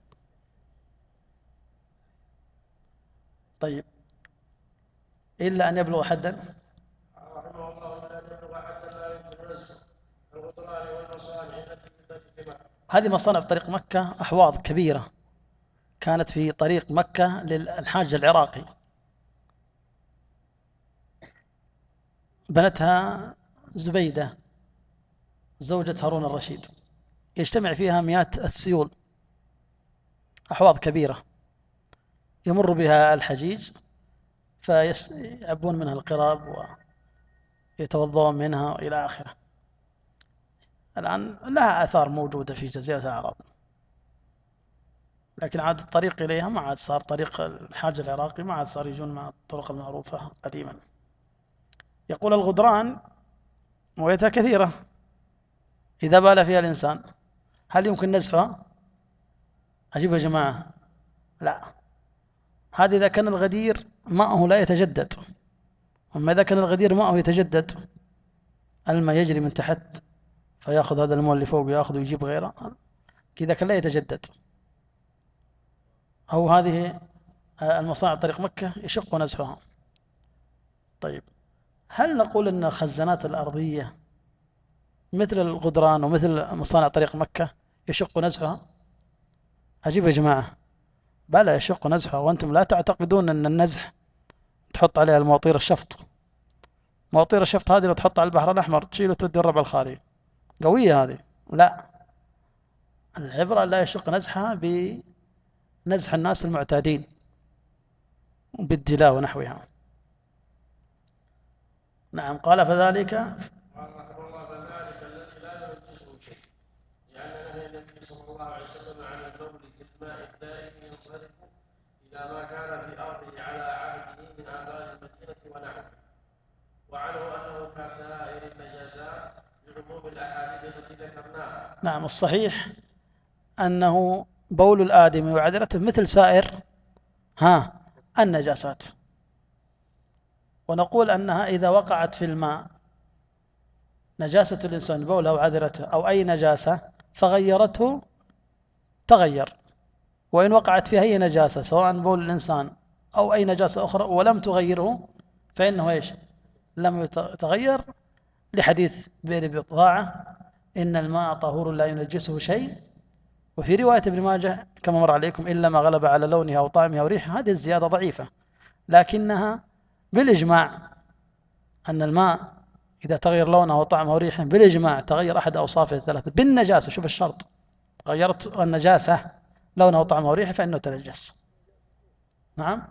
طيب إلا أن يبلغ حدا، رحمه الله: إلا أن يبلغ حدا لا يمكن نزله الغطران والمصانع التي في مكة. هذه مصانع في طريق مكة، أحواض كبيرة كانت في طريق مكة للحاج العراقي، بنتها زبيدة زوجة هارون الرشيد، يجتمع فيها مئات السيول، أحواض كبيرة يمر بها الحجيج فيعبون منها القراب ويتوضؤون منها إلى آخره. الآن لها آثار موجودة في جزيرة العرب، لكن عاد الطريق إليها ما عاد صار طريق الحاج العراقي، ما عاد صار يجون مع الطرق المعروفة قديما. يقول الغدران مويتها كثيرة، إذا بال فيها الإنسان هل يمكن نزحها؟ أجيب يا جماعة، لا. هذا إذا كان الغدير ماءه لا يتجدد، أما إذا كان الغدير ماءه يتجدد، الماء يجري من تحت فيأخذ هذا الماء اللي فوق يأخذ ويجيب غيره، كذا كان لا يتجدد. أو هذه المصانع طريق مكة يشق نزحها. طيب هل نقول أن الخزانات الأرضية مثل الغدران ومثل مصانع طريق مكة يشق نزحها؟ عجيب يا جماعة. بلى يشق نزحها، وأنتم لا تعتقدون أن النزح تحط عليها المواطير الشفط. مواطير الشفط هذه لو تحط على البحر الأحمر تشيل وتودي الربع الخالي، قوية هذه. لا، العبرة لا يشق نزحها بنزح الناس المعتادين بالدلاء ونحوها. نعم. قال فذلك قال رحمه الله فذلك الذي لا ينجسه شيء، لأن نهي النبي صلى الله عليه وسلم عن البول في الماء الدائم ينصرف إلى ما كان في أرضه على عهده من آبار المدينة ونحوه، وعنه أنه كسائر النجاسات بعموم الأحاديث التي ذكرناها. نعم، الصحيح أنه بول الآدمي وعذرته مثل سائر ها النجاسات، ونقول أنها إذا وقعت في الماء نجاسة الإنسان بوله أو عذرته أو أي نجاسة فغيرته تغير، وإن وقعت فيها أي نجاسة سواء بول الإنسان أو أي نجاسة أخرى ولم تغيره فإنه إيش؟ لم يتغير، لحديث بئر بضاعة إن الماء طهور لا ينجسه شيء. وفي رواية ابن ماجه كما مر عليكم إلا ما غلب على لونها أو طعمها أو ريحها، هذه الزيادة ضعيفة، لكنها بالإجماع أن الماء إذا تغير لونه وطعمه وريحه بالإجماع تغير أحد أوصافه الثلاثة بالنجاسة. شوف الشرط، غيرت النجاسة لونه وطعمه وريحه فإنه تنجس. نعم،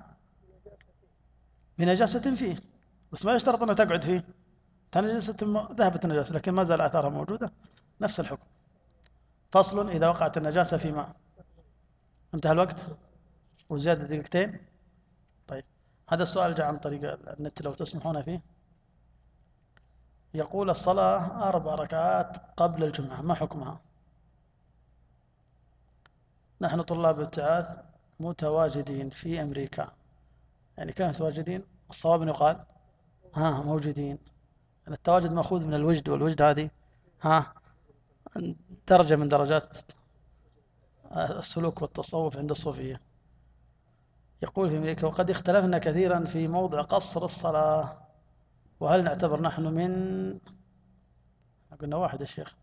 بنجاسة فيه، بس ما يشترط أنها تقعد فيه. تنجست ذهبت النجاسة لكن ما زال آثارها موجودة، نفس الحكم. فصل إذا وقعت النجاسة في ماء. انتهى الوقت وزيادة دقيقتين. طيب، هذا السؤال جاء عن طريق النت لو تسمحون فيه. يقول الصلاة أربع ركعات قبل الجمعة ما حكمها؟ نحن طلاب ابتعاث متواجدين في أمريكا. يعني كانت متواجدين، الصواب يقال ها موجودين. يعني التواجد مأخوذ من الوجد، والوجد هذه ها درجة من درجات السلوك والتصوف عند الصوفية. يقول في أمريكا وقد اختلفنا كثيرا في موضع قصر الصلاة، وهل نعتبر نحن من قلنا واحد يا شيخ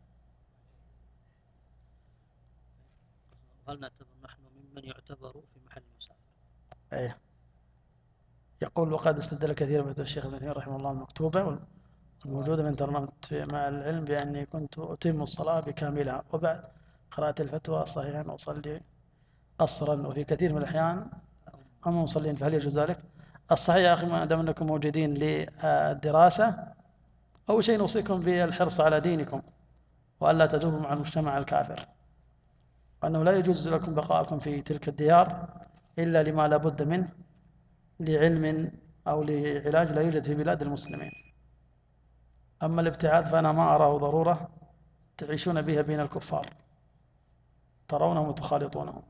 هل نعتبر نحن ممن يعتبر في محل المسافر؟ ايه. يقول وقد استدل كثيرا بفتوى الشيخ ابن تيمية رحمه الله المكتوبة الموجودة من الانترنت مع العلم بأني كنت أتم الصلاة بكاملها، وبعد قرأت الفتوى صحيحا أصلي قصرا وفي كثير من الأحيان أم مصلين، فهل يجوز ذلك؟ الصحيح يا أخي ما دام أنكم موجودين للدراسة أول شيء نوصيكم بالحرص على دينكم وألا تذوبوا مع المجتمع الكافر، وأنه لا يجوز لكم بقاءكم في تلك الديار إلا لما لا بد منه لعلم أو لعلاج لا يوجد في بلاد المسلمين. أما الابتعاث فأنا ما أراه ضرورة تعيشون بها بين الكفار ترونهم وتخالطونهم،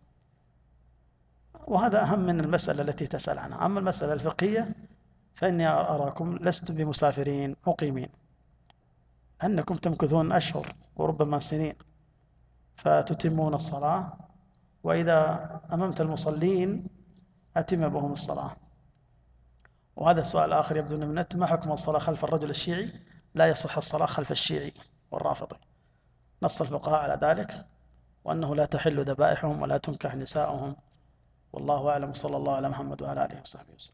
وهذا أهم من المسألة التي تسأل عنها. أما المسألة الفقهية فإني أراكم لستم بمسافرين مقيمين، أنكم تمكثون أشهر وربما سنين فتتمون الصلاة، وإذا أممت المصلين أتم بهم الصلاة. وهذا السؤال الآخر يبدو من النت، ما حكم الصلاة خلف الرجل الشيعي؟ لا يصح الصلاة خلف الشيعي والرافضي، نص الفقهاء على ذلك، وأنه لا تحل ذبائحهم ولا تنكح نساؤهم، والله أعلم. صلى الله على محمد وعلى آله وصحبه وسلم.